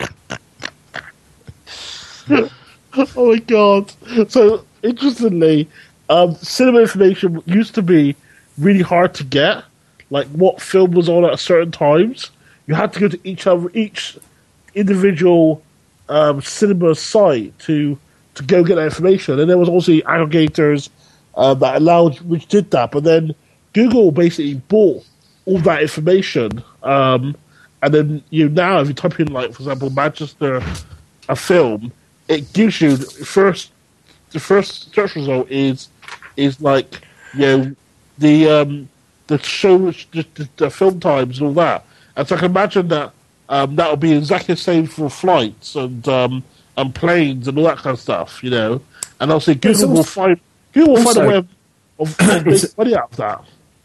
oh my god! So interestingly, um, cinema information used to be really hard to get. Like what film was on at certain times, you had to go to each other, each individual um, cinema site to to go get that information. And there was also aggregators uh, that allowed, which did that. But then Google basically bought all that information, um, and then you know, now if you type in like, for example, Manchester, a film, it gives you the first the first search result is is like you know the um, the show the, the, the film times and all that. And so I can imagine that um, that'll be exactly the same for flights and um, and planes and all that kind of stuff, you know. And obviously It's Google will also- find Google will find a also- way of, of, of It's- making money out of that.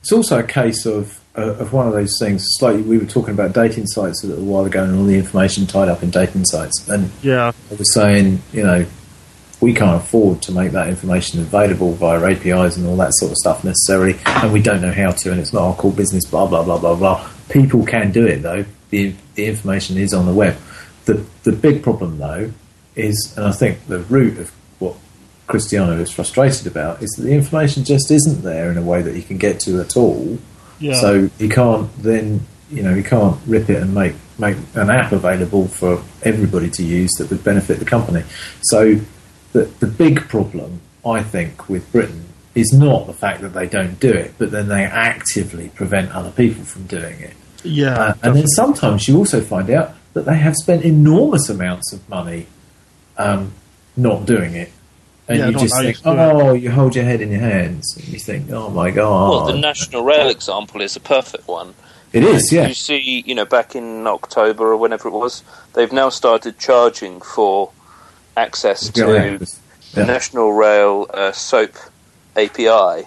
it's also a case of uh, of one of those things. It's like we were talking about dating sites a little while ago, and all the information tied up in dating sites. And Yeah. I was saying, you know, we can't afford to make that information available via A P Is and all that sort of stuff necessarily, and we don't know how to, and it's not our core business. Blah blah blah blah blah. People can do it though. The the information is on the web. The the big problem though is, and I think the root of what Cristiano is frustrated about, is that the information just isn't there in a way that he can get to at all. Yeah. So he can't then, you know, he can't rip it and make, make an app available for everybody to use that would benefit the company. So the the big problem, I think, with Britain is not the fact that they don't do it, but then they actively prevent other people from doing it. Yeah. Uh, and then sometimes you also find out that they have spent enormous amounts of money um, not doing it. And Yeah, you not just how you think, do it. oh, you hold your head in your hands. And you think, oh my God. Well, the National Rail example is a perfect one. It is, yeah. You see, you know, back in October or whenever it was, they've now started charging for access to Yeah. the National Rail uh, SOAP A P I.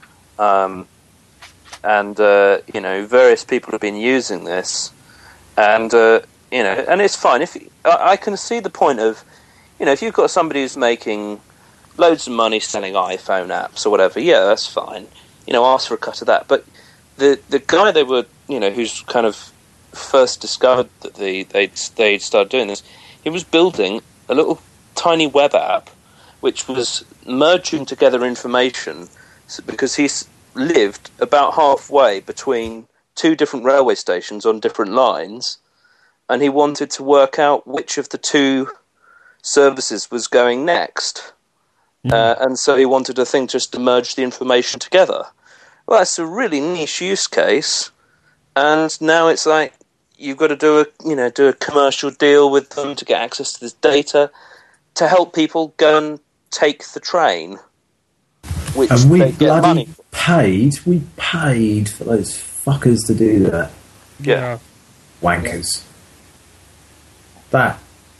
Um, and, uh, you know, various people have been using this. And, uh, you know, and it's fine. If I, I can see the point of, you know, if you've got somebody who's making loads of money selling iPhone apps or whatever, yeah, that's fine. You know, ask for a cut of that. But the the guy they were, you know, who's kind of first discovered that the they'd they'd started doing this, he was building a little tiny web app which was merging together information because he's lived about halfway between two different railway stations on different lines, and he wanted to work out which of the two services was going next. Mm. Uh, and so he wanted a thing just to merge the information together. Well, that's a really niche use case, and now it's like you've got to do a you know do a commercial deal with them to get access to this data to help people go and take the train, which and we they get money bloody for. paid. We paid for those fuckers to do that. Yeah. Wankers. That.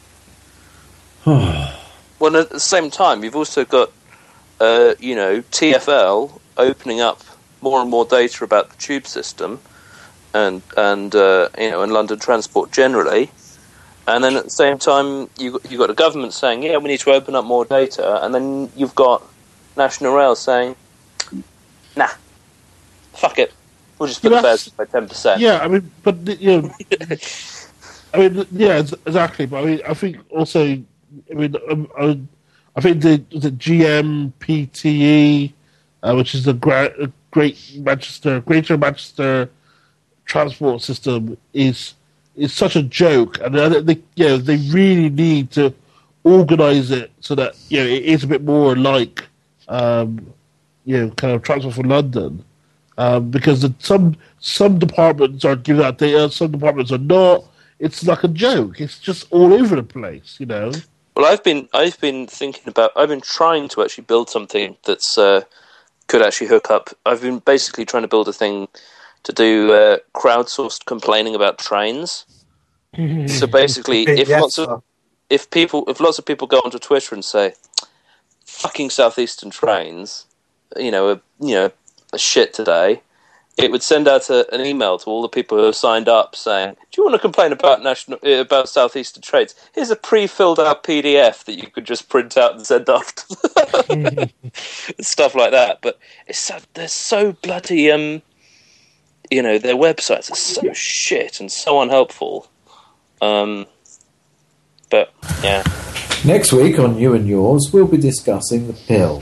Oh. Well, at the same time, you've also got, uh, you know, T F L opening up more and more data about the tube system, and and uh, you know, and London Transport generally, and then at the same time, you you got the government saying, yeah, we need to open up more data, and then you've got National Rail saying, nah, fuck it, we'll just put the fares by ten percent. Yeah, I mean, but you know, I mean, yeah, exactly. But I mean, I think also, I mean, um, I, I think the the G M P T E, uh, which is the gra- Great Manchester, Greater Manchester Transport System, is is such a joke, and they, you know, they really need to organise it so that you know it is a bit more like, um, you know, kind of Transport for London. Um, because the, some some departments are giving out data, some departments are not. It's like a joke. It's just all over the place, you know. Well, I've been I've been thinking about I've been trying to actually build something that's uh, could actually hook up. I've been basically trying to build a thing to do uh, crowdsourced complaining about trains. So basically, if yes, lots of if people if lots of people go onto Twitter and say, "Fucking Southeastern trains," you know, a, you know. shit today, it would send out a, an email to all the people who have signed up saying, do you want to complain about national uh, about Southeastern trades? Here's a pre-filled out P D F that you could just print out and send off to them. Stuff like that. But it's so, they're so bloody um you know, their websites are so shit and so unhelpful. Um but yeah. Next week on You and Yours, we'll be discussing the pill.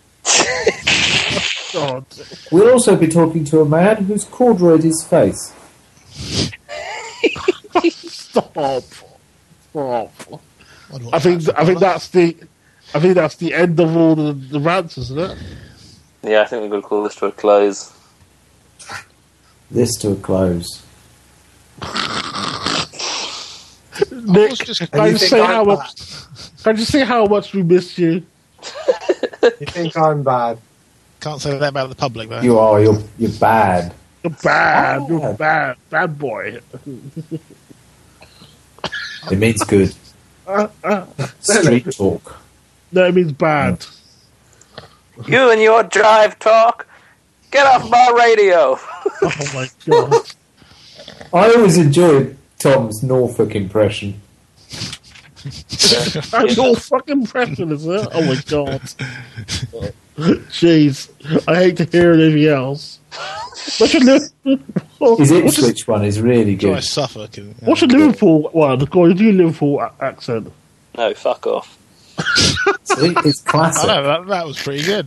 God. We'll also be talking to a man who's corduroyed his face. Stop. Stop. I think I think that's the I think that's the end of all the, the rants, isn't it? Yeah, I think we're going to call this to a close. This to a close. Nick, just- can I you just think say I'm how bad? much? Can I just say how much we missed you? You think I'm bad? Can't say that about the public, though. You are, you're, you're bad. You're bad. Oh. You're bad. Bad boy. It means good. Uh, uh, Street talk. no, it means bad. You and your drive talk. Get off my radio! Oh my god. I always enjoyed Tom's Norfolk impression. That's your fucking impression, is it? Oh my god. Jeez. I hate to hear anything else. What's your Liverpool? His Ipswich one is really Try good. Suffolk. And, What's your Liverpool one? Go on, do your Liverpool a- accent. No, fuck off. See, it's I classic. know, that, that was pretty good.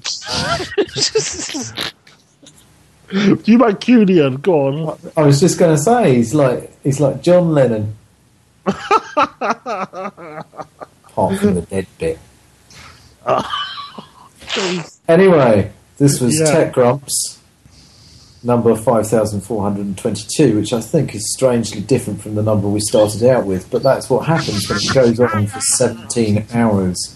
Do you like Cudian? Go on. I was just going to say he's like he's like John Lennon, apart from the dead bit. Anyway, this was Yeah. Tech Grumps number five thousand four hundred twenty-two, which I think is strangely different from the number we started out with, but that's what happens when it goes on for seventeen hours.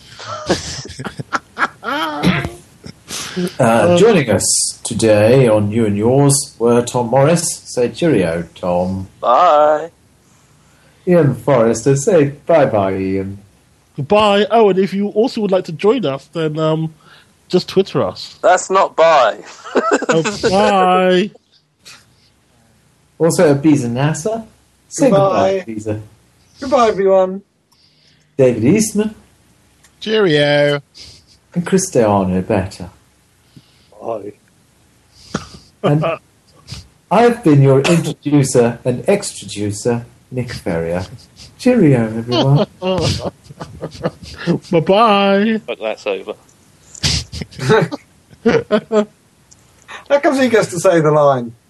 Uh, joining us today on You and Yours were Tom Morris. Say cheerio, Tom. Bye. Ian Forrester. Say bye-bye, Ian. Goodbye. Oh, and if you also would like to join us, then um, just Twitter us. That's not bye. Oh, bye. Also, Abiza Nasser. Say Goodbye. goodbye, Abiza. Goodbye, everyone. David Eastman Cheerio. and Cristiano Better. Bye. And I've been your introducer and extraducer, Nick Ferrier. Cheerio, everyone. Bye-bye. Fuck, that's over. How comes he gets to say the line?